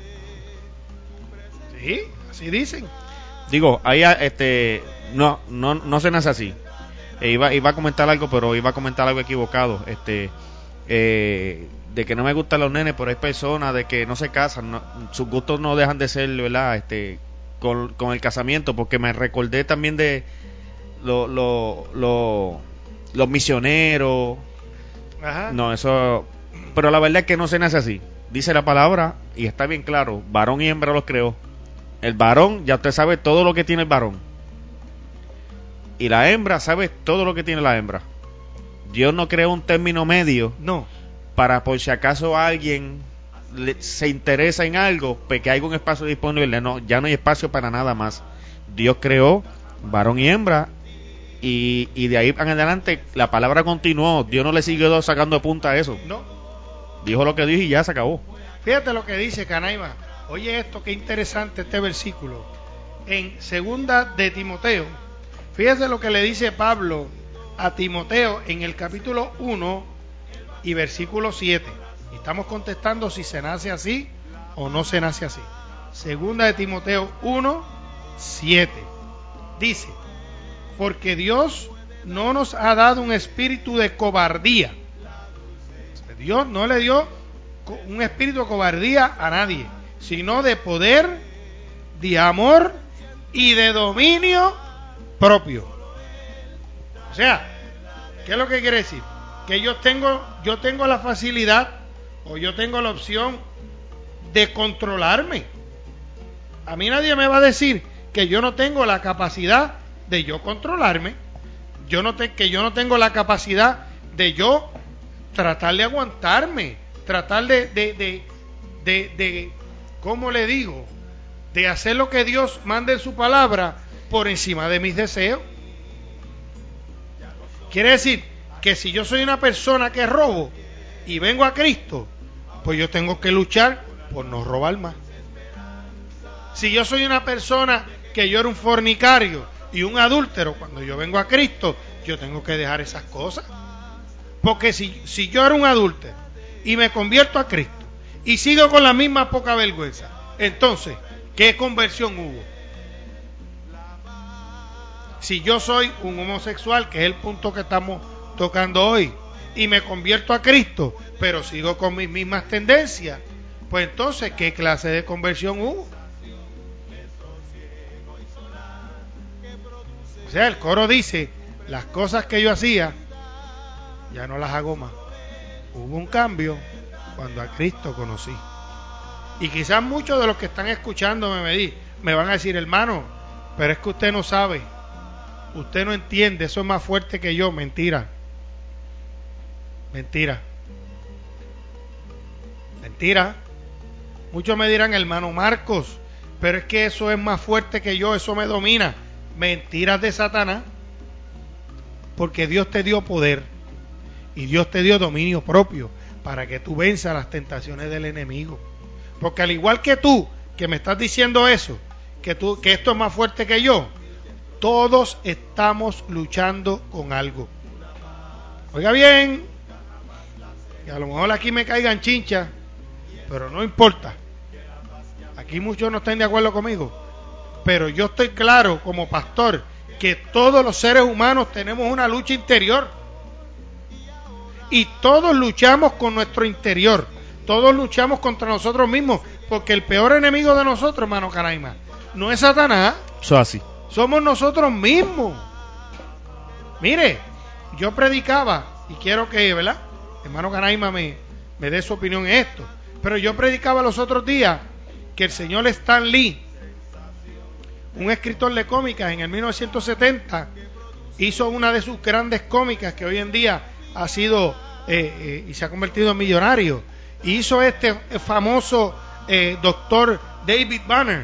Sí, así dicen. Digo, ahí, este, no, no, no se nace así. Eh, iba, iba a comentar algo, pero iba a comentar algo equivocado. Este, eh, de que no me gustan los nenes, pero hay personas de que no se casan, no, sus gustos no dejan de ser, ¿verdad? Este, con, con el casamiento, porque me recordé también de lo, lo, lo, los misioneros. Ajá. No, eso, pero la verdad es que no se nace así. Dice la palabra y está bien claro, varón y hembra los creó. El varón, ya usted sabe todo lo que tiene el varón, y la hembra sabe todo lo que tiene la hembra. Dios no creó un término medio, no, para por si acaso alguien le, se interesa en algo, pues que hay un espacio disponible. No, ya no hay espacio para nada más. Dios creó varón y hembra, y, y de ahí en adelante la palabra continuó. Dios no le siguió sacando punta a eso. No. Dijo lo que dijo y ya se acabó. Fíjate lo que dice Canaima. Oye esto, qué interesante este versículo. En segunda de Timoteo, fíjate lo que le dice Pablo a Timoteo en el capítulo uno y versículo siete. Estamos contestando si se nace así o no se nace así. Segunda de Timoteo uno, siete. Dice, porque Dios no nos ha dado un espíritu de cobardía. Dios no le dio un espíritu de cobardía a nadie, sino de poder, de amor y de dominio propio. O sea, ¿qué es lo que quiere decir? Que yo tengo, yo tengo la facilidad o yo tengo la opción de controlarme. A mí nadie me va a decir que yo no tengo la capacidad de yo controlarme. Yo no te, que yo no tengo la capacidad de yo tratar de aguantarme, tratar de, de, de, de, de ¿cómo le digo? De hacer lo que Dios manda en su palabra por encima de mis deseos. Quiere decir que si yo soy una persona que robo y vengo a Cristo, pues yo tengo que luchar por no robar más. Si yo soy una persona que yo era un fornicario y un adúltero, cuando yo vengo a Cristo, yo tengo que dejar esas cosas. Porque si, si yo era un adúltero y me convierto a Cristo y sigo con la misma poca vergüenza, entonces, ¿qué conversión hubo? Si yo soy un homosexual, que es el punto que estamos tocando hoy, y me convierto a Cristo, pero sigo con mis mismas tendencias, pues entonces, ¿qué clase de conversión hubo? O sea, el coro dice, las cosas que yo hacía, ya no las hago más. Hubo un cambio cuando a Cristo conocí. Y quizás muchos de los que están escuchándome me, me van a decir, hermano, pero es que usted no sabe, usted no entiende, eso es más fuerte que yo. Mentira. Mentira. Mentira. Muchos me dirán, hermano Marcos, pero es que eso es más fuerte que yo, eso me domina. Mentiras de Satanás. Porque Dios te dio poder y Dios te dio dominio propio para que tú venzas las tentaciones del enemigo. Porque al igual que tú, que me estás diciendo eso, que tú, que esto es más fuerte que yo, todos estamos luchando con algo. Oiga bien, que a lo mejor aquí me caigan chinchas, pero no importa. Aquí muchos no están de acuerdo conmigo, pero yo estoy claro como pastor que todos los seres humanos tenemos una lucha interior y todos luchamos con nuestro interior, todos luchamos contra nosotros mismos, porque el peor enemigo de nosotros, hermano Canaima, no es Satanás, eso así, somos nosotros mismos. Mire, yo predicaba, y quiero que, ¿verdad?, hermano Canaima me, me dé su opinión en esto, pero yo predicaba los otros días que el señor Stan Lee, un escritor de cómicas, en el mil novecientos setenta hizo una de sus grandes cómicas que hoy en día ha sido eh, eh, y se ha convertido en millonario, y hizo este famoso eh, doctor David Banner.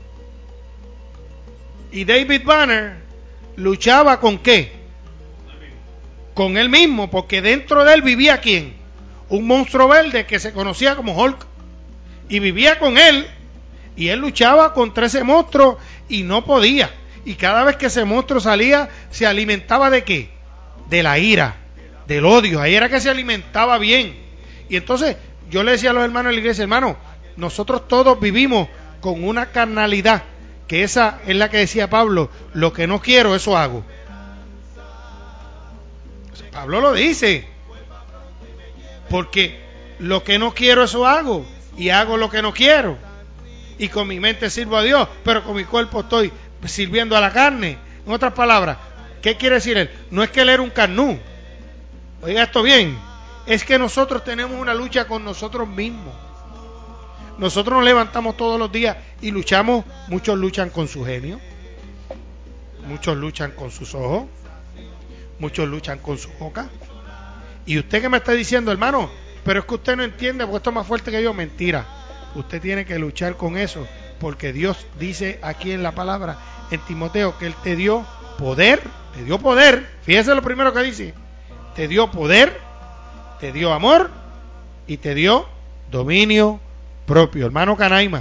Y David Banner luchaba ¿con qué? Con él mismo, porque dentro de él vivía ¿quién? Un monstruo verde que se conocía como Hulk, y vivía con él, y él luchaba contra ese monstruo y no podía, y cada vez que ese monstruo salía se alimentaba ¿de qué? De la ira, del odio. Ahí era que se alimentaba bien. Y entonces yo le decía a los hermanos de la iglesia, hermano, nosotros todos vivimos con una carnalidad, que esa es la que decía Pablo, lo que no quiero, eso hago. Pablo lo dice, porque lo que no quiero, eso hago, y hago lo que no quiero, y con mi mente sirvo a Dios, pero con mi cuerpo estoy sirviendo a la carne. En otras palabras, ¿qué quiere decir él? No es que él era un carnú, oiga esto bien, es que nosotros tenemos una lucha con nosotros mismos. Nosotros nos levantamos todos los días y luchamos. Muchos luchan con su genio, muchos luchan con sus ojos, muchos luchan con su boca. Y usted que me está diciendo, hermano, pero es que usted no entiende porque esto es más fuerte que yo. Mentira, usted tiene que luchar con eso, porque Dios dice aquí en la palabra, en Timoteo, que Él te dio poder, te dio poder, fíjese lo primero que dice, te dio poder, te dio amor y te dio dominio propio. Hermano Canaima.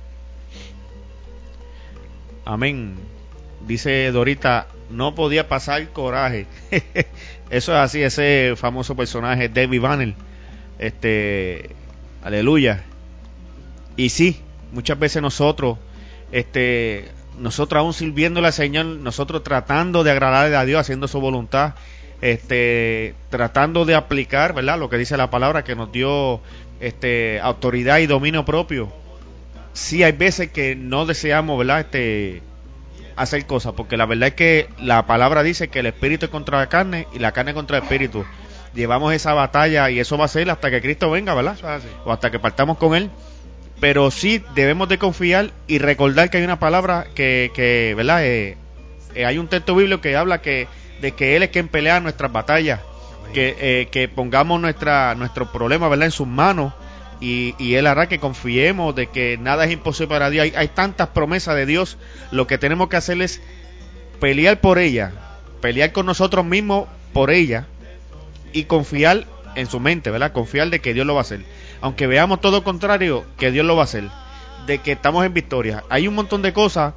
Amén. Dice Dorita, no podía pasar coraje. Eso es así, ese famoso personaje David Banner. Este, aleluya. Y sí, muchas veces nosotros, este, nosotros aún sirviéndole al Señor, nosotros tratando de agradarle a Dios, haciendo su voluntad, este, tratando de aplicar, ¿verdad?, lo que dice la palabra, que nos dio este autoridad y dominio propio. Sí, hay veces que no deseamos, ¿verdad?, este hacer cosas, porque la verdad es que la palabra dice que el espíritu es contra la carne y la carne contra el espíritu. Llevamos esa batalla y eso va a ser hasta que Cristo venga, ¿verdad? O hasta que partamos con Él. Pero sí debemos de confiar y recordar que hay una palabra que, que ¿verdad? Eh, eh, hay un texto bíblico que habla que de que Él es quien pelea nuestras batallas, que, eh, que pongamos nuestra nuestros problemas, ¿verdad? En sus manos y, y Él hará que confiemos de que nada es imposible para Dios. Hay, hay tantas promesas de Dios, lo que tenemos que hacer es pelear por ella, pelear con nosotros mismos por ella y confiar en su mente, ¿verdad? Confiar de que Dios lo va a hacer. Aunque veamos todo lo contrario, que Dios lo va a hacer. De que estamos en victoria. Hay un montón de cosas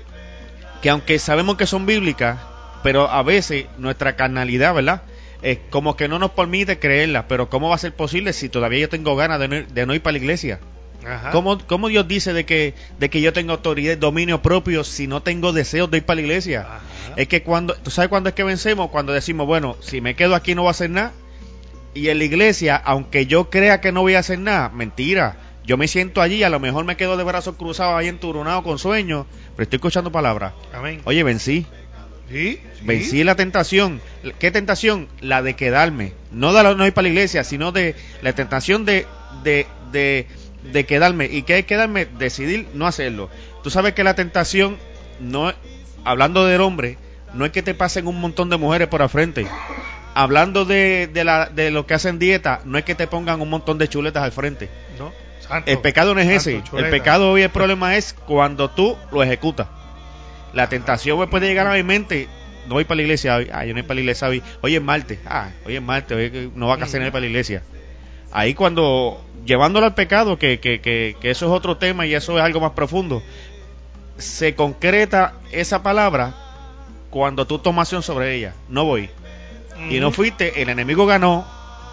que aunque sabemos que son bíblicas, pero a veces nuestra carnalidad, ¿verdad? Es como que no nos permite creerlas. Pero ¿cómo va a ser posible si todavía yo tengo ganas de no ir, de no ir para la iglesia? Ajá. ¿Cómo, ¿Cómo Dios dice de que, de que yo tengo autoridad y dominio propio si no tengo deseos de ir para la iglesia? Ajá. Es que cuando, ¿tú sabes cuándo es que vencemos? Cuando decimos, bueno, si me quedo aquí no voy a hacer nada. Y en la iglesia, aunque yo crea que no voy a hacer nada, mentira. Yo me siento allí, a lo mejor me quedo de brazos cruzados ahí enturunado con sueño, pero estoy escuchando palabras. Amén. Oye, vencí. ¿Sí? Vencí ¿Sí? la tentación. ¿Qué tentación? La de quedarme. No de no ir para la iglesia, sino de la tentación de, de, de, de quedarme. ¿Y qué es quedarme? Decidir no hacerlo. Tú sabes que la tentación, no, hablando del hombre, no es que te pasen un montón de mujeres por al frente. Hablando de, de, la, de lo que hacen dieta, no es que te pongan un montón de chuletas al frente. No, santo, el pecado no es ese. santo, el pecado hoy el problema es cuando tú lo ejecutas. La tentación me puede llegar a mi mente. No voy para la iglesia hoy. Ah, yo no voy para la iglesia hoy. Hoy es martes. Ah, hoy es martes. Hoy no va a casi ir para la iglesia. Ahí cuando, llevándolo al pecado, que, que, que, que eso es otro tema y eso es algo más profundo, se concreta esa palabra cuando tú tomas acción sobre ella. No voy. Y no fuiste, el enemigo ganó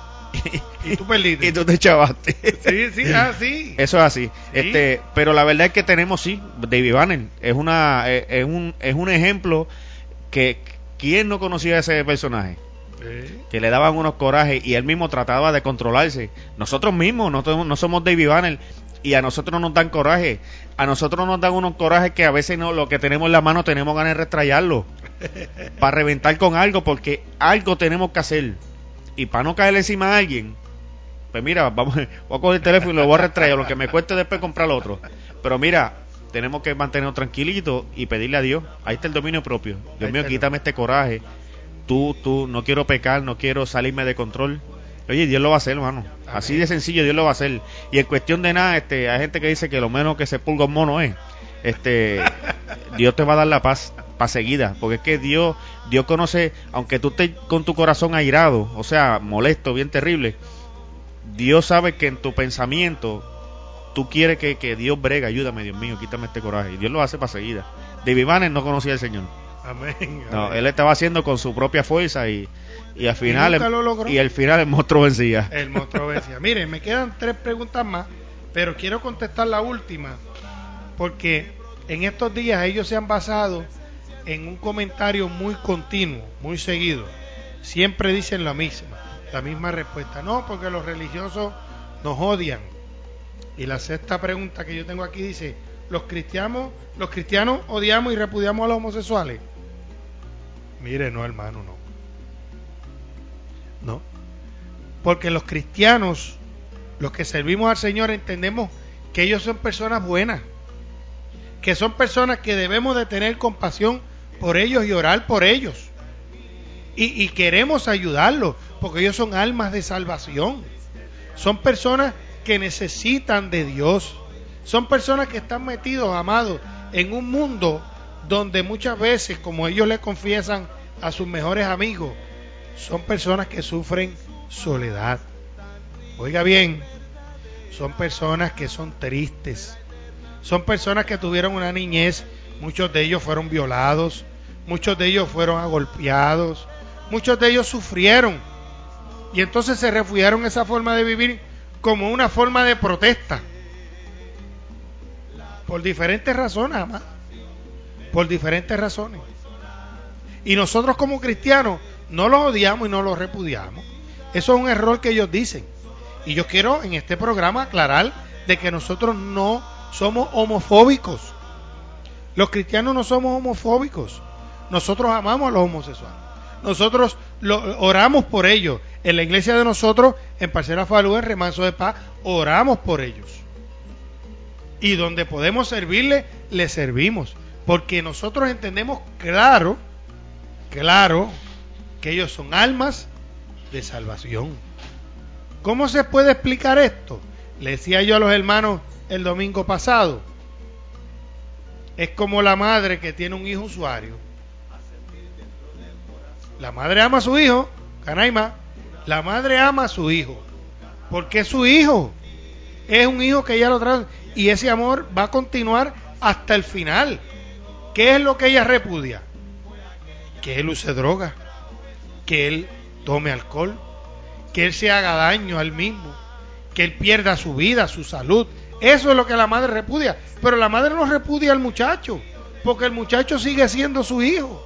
y tú perdiste y tú te chavaste. Sí, sí, ah, sí. Eso es así. ¿Sí? Este, pero la verdad es que tenemos sí, David Banner es una es, es un es un ejemplo que quién no conocía a ese personaje. ¿Sí? Que le daban unos corajes y él mismo trataba de controlarse. Nosotros mismos no, no somos David Banner y a nosotros nos dan coraje. A nosotros nos dan unos corajes que a veces no, lo que tenemos en la mano tenemos ganas de restrayarlo. Para reventar con algo, porque algo tenemos que hacer. Y para no caer encima a alguien, pues mira, vamos, voy a coger el teléfono y lo voy a retraer, lo que me cueste después comprar otro. Pero mira, tenemos que mantenernos tranquilitos y pedirle a Dios. Ahí está el dominio propio. Dios mío, quítame este coraje. Tú, tú, no quiero pecar, no quiero salirme de control. Oye, Dios lo va a hacer, hermano. Así de sencillo, Dios lo va a hacer. Y en cuestión de nada, este, hay gente que dice que lo menos que se pulga un mono es. Este, Dios te va a dar la paz para seguida, porque es que Dios, Dios conoce, aunque tú estés con tu corazón airado, o sea, molesto, bien terrible, Dios sabe que en tu pensamiento tú quieres que, que Dios brega, ayúdame, Dios mío, quítame este coraje, y Dios lo hace para seguida. David Banner no conocía al Señor. Amén, amén. No, él estaba haciendo con su propia fuerza y, y al final, y, el, y al final el monstruo vencía. El monstruo vencía. Miren, me quedan tres preguntas más, pero quiero contestar la última, porque en estos días ellos se han basado en un comentario muy continuo, muy seguido. Siempre dicen la misma, la misma respuesta. No, porque los religiosos nos odian. Y la sexta pregunta que yo tengo aquí dice, ¿los cristianos, los cristianos odiamos y repudiamos a los homosexuales? Mire, no, hermano, no. No. Porque los cristianos, los que servimos al Señor, entendemos que ellos son personas buenas, que son personas que debemos de tener compasión por ellos y orar por ellos. Y, y queremos ayudarlos, porque ellos son almas de salvación. Son personas que necesitan de Dios. Son personas que están metidos, amados, en un mundo donde muchas veces, como ellos le confiesan a sus mejores amigos, son personas que sufren soledad. Oiga bien, son personas que son tristes. Son personas que tuvieron una niñez, muchos de ellos fueron violados, muchos de ellos fueron agolpeados, muchos de ellos sufrieron. Y entonces se refugiaron en esa forma de vivir como una forma de protesta. Por diferentes razones, amado. Por diferentes razones. Y nosotros como cristianos no los odiamos y no los repudiamos. Eso es un error que ellos dicen. Y yo quiero en este programa aclarar de que nosotros no somos homofóbicos. Los cristianos no somos homofóbicos. Nosotros amamos a los homosexuales. Nosotros lo, oramos por ellos. En la iglesia de nosotros, en Parcela Falú, en Remanso de Paz, oramos por ellos. Y donde podemos servirle, les servimos. Porque nosotros entendemos claro, claro, que ellos son almas de salvación. ¿Cómo se puede explicar esto? Le decía yo a los hermanos el domingo pasado. Es como la madre que tiene un hijo usuario. La madre ama a su hijo, Canaima. La madre ama a su hijo. Porque es su hijo. Es un hijo que ella lo trae. Y ese amor va a continuar hasta el final. ¿Qué es lo que ella repudia? Que él use droga. Que él tome alcohol. Que él se haga daño al mismo. Que él pierda su vida, su salud. Eso es lo que la madre repudia. Pero la madre no repudia al muchacho, porque el muchacho sigue siendo su hijo.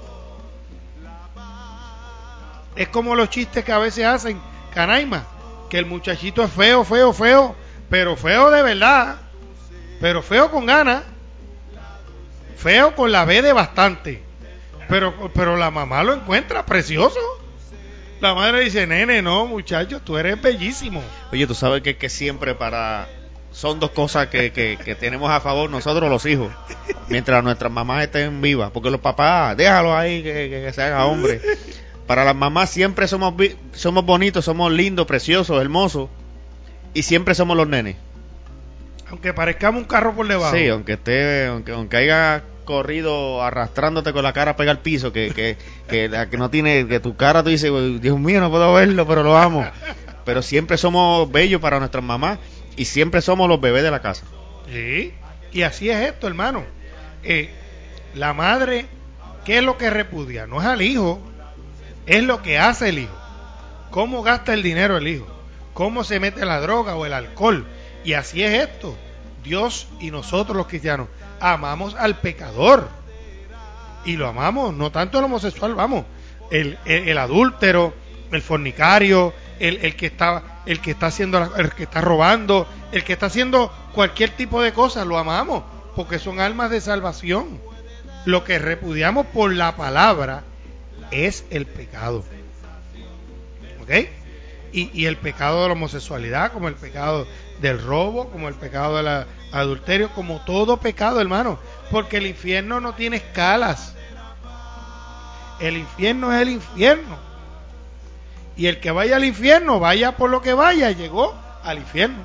Es como los chistes que a veces hacen, Canaima, que el muchachito es feo, feo, feo, pero feo de verdad, pero feo con ganas, feo con la B de bastante, pero, pero la mamá lo encuentra precioso. La madre dice, nene, no, muchacho, tú eres bellísimo. Oye, tú sabes que, que siempre para... Son dos cosas que, que, que tenemos a favor nosotros los hijos, mientras nuestras mamás estén vivas, porque los papás, déjalos ahí que, que, que se haga hombre. Para las mamás siempre somos somos bonitos, somos lindos, preciosos, hermosos, y siempre somos los nenes. Aunque parezcamos un carro por debajo. Sí, aunque esté, aunque, aunque haya corrido arrastrándote con la cara pega al piso, que, que, que, la, que no tiene, que tu cara tú dices, Dios mío, no puedo verlo, pero lo amo. Pero siempre somos bellos para nuestras mamás. Y siempre somos los bebés de la casa. Sí, y así es esto, hermano. Eh, la madre, ¿qué es lo que repudia? No es al hijo, es lo que hace el hijo. Cómo gasta el dinero el hijo, cómo se mete la droga o el alcohol. Y así es esto. Dios y nosotros los cristianos amamos al pecador. Y lo amamos, no tanto el homosexual, vamos. El, el, el adúltero, el fornicario, el, el que está... el que está haciendo, el que está robando, el que está haciendo cualquier tipo de cosa, lo amamos, porque son almas de salvación. Lo que repudiamos por la palabra es el pecado. ¿Ok? Y, y el pecado de la homosexualidad, como el pecado del robo, como el pecado del adulterio, como todo pecado, hermano, porque el infierno no tiene escalas. El infierno es el infierno. Y el que vaya al infierno, vaya por lo que vaya, llegó al infierno.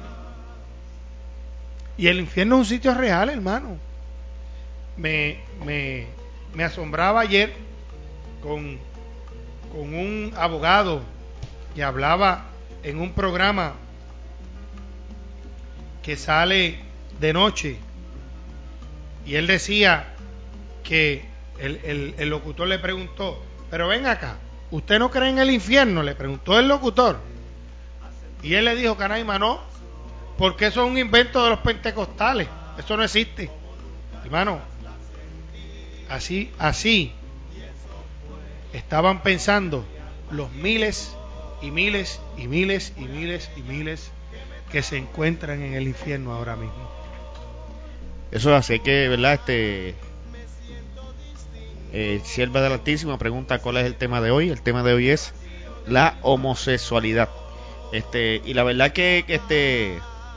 Y el infierno es un sitio real, hermano. Me, me, me asombraba ayer con, con un abogado que hablaba en un programa que sale de noche. Y él decía que el, el, el locutor le preguntó, pero ven acá, ¿usted no cree en el infierno? Le preguntó el locutor. Y él le dijo, Canaima, no, porque eso es un invento de los pentecostales. Eso no existe. Hermano, así, así estaban pensando los miles y miles y miles y miles y miles que se encuentran en el infierno ahora mismo. Eso hace que, ¿verdad? Este... Eh, Sierva del Altísimo pregunta cuál es el tema de hoy. El tema de hoy es la homosexualidad. Este, y la verdad que, que este,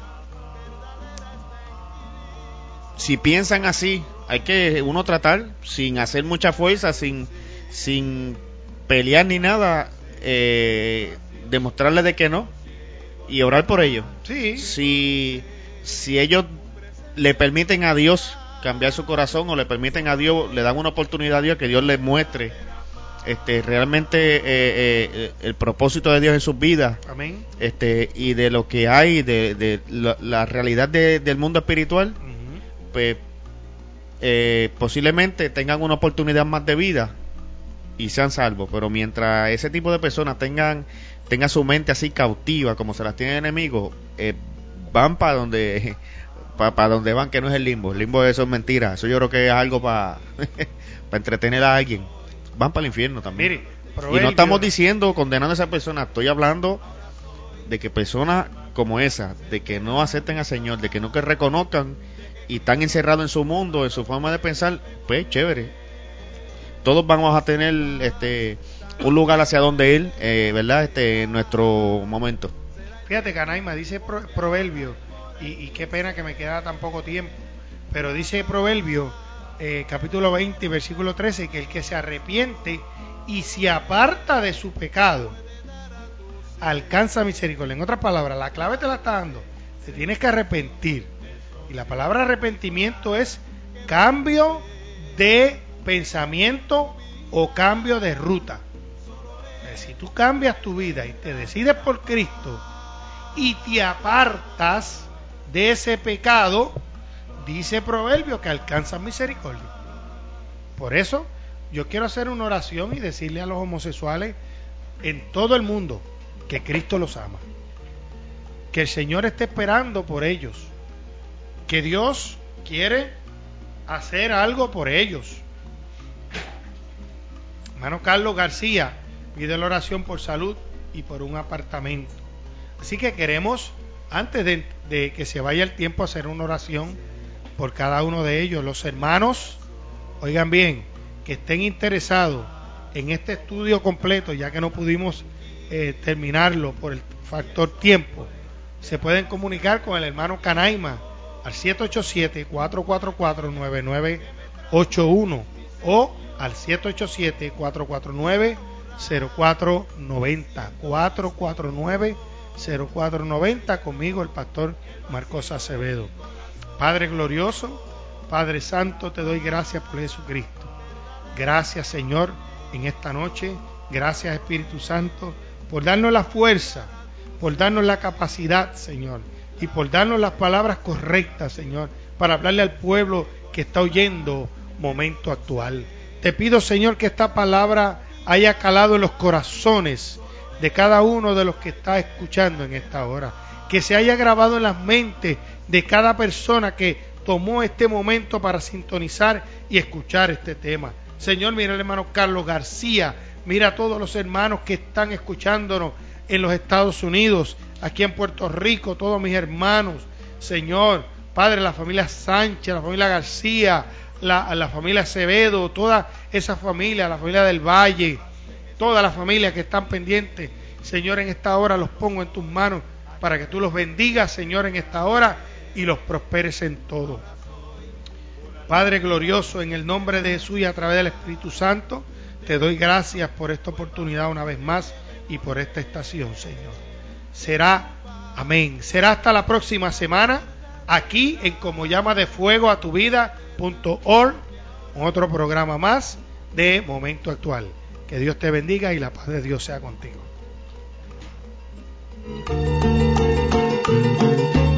si piensan así, hay que uno tratar sin hacer mucha fuerza, sin, sin pelear ni nada, eh, demostrarles de que no y orar por ellos. Sí. Si, si ellos le permiten a Dios cambiar su corazón o le permiten a Dios, le dan una oportunidad a Dios, que Dios les muestre este realmente eh, eh, el propósito de Dios en sus vidas. Amén. Este y de lo que hay de, de la, la realidad de, del mundo espiritual, uh-huh. Pues eh, posiblemente tengan una oportunidad más de vida y sean salvos. Pero mientras ese tipo de personas tengan tengan su mente así cautiva como se las tiene el enemigo, eh, van para donde para pa donde van, que no es el limbo. El limbo, eso es mentira. Eso yo creo que es algo para para entretener a alguien. Van para el infierno también. Mire, y no estamos diciendo condenando a esa persona. Estoy hablando de que personas como esa, de que no acepten al Señor, de que no que reconozcan y están encerrados en su mundo, en su forma de pensar, pues chévere. Todos vamos a tener este un lugar hacia donde ir, eh, ¿verdad? Este, en nuestro momento. Fíjate, Canaima, dice pro, Proverbio, y, y qué pena que me queda tan poco tiempo, pero dice Proverbio, eh, capítulo veinte, versículo trece, que el que se arrepiente y se aparta de su pecado, alcanza misericordia. En otras palabras, la clave te la está dando. Te tienes que arrepentir. Y la palabra arrepentimiento es cambio de pensamiento o cambio de ruta. Si tú cambias tu vida y te decides por Cristo y te apartas de ese pecado, dice Proverbio que alcanzas misericordia. Por eso yo quiero hacer una oración y decirle a los homosexuales en todo el mundo que Cristo los ama, que el Señor está esperando por ellos, que Dios quiere hacer algo por ellos. Hermano Carlos García pide la oración por salud y por un apartamento. Así que queremos, antes de, de que se vaya el tiempo, hacer una oración por cada uno de ellos. Los hermanos, oigan bien, que estén interesados en este estudio completo, ya que no pudimos eh, terminarlo por el factor tiempo, se pueden comunicar con el hermano Canaima al siete ocho siete, cuatro cuatro cuatro, nueve nueve ocho uno o al siete ocho siete, cuatro cuatro nueve, cero cuatro nueve cero, cuatro cuatro nueve, cero cuatro nueve cero, conmigo el pastor Marcos Acevedo. Padre glorioso, Padre santo, te doy gracias por Jesucristo. Gracias, Señor, en esta noche. Gracias, Espíritu Santo, por darnos la fuerza, por darnos la capacidad, Señor, y por darnos las palabras correctas, Señor, para hablarle al pueblo que está oyendo momento actual. Te pido, Señor, que esta palabra haya calado en los corazones de cada uno de los que está escuchando en esta hora, que se haya grabado en las mentes de cada persona que tomó este momento para sintonizar y escuchar este tema. Señor, mira al hermano Carlos García, mira a todos los hermanos que están escuchándonos en los Estados Unidos, aquí en Puerto Rico, todos mis hermanos, Señor, Padre, la familia Sánchez, la familia García, la, la familia Acevedo, toda esa familia, la familia del Valle, todas las familias que están pendientes, Señor, en esta hora los pongo en tus manos para que tú los bendigas, Señor, en esta hora y los prosperes en todo. Padre glorioso, en el nombre de Jesús y a través del Espíritu Santo, te doy gracias por esta oportunidad una vez más y por esta estación, Señor. Será, amén, será hasta la próxima semana, aquí en Como Llama de Fuego a tu vida punto org, otro programa más de Momento Actual. Que Dios te bendiga y la paz de Dios sea contigo.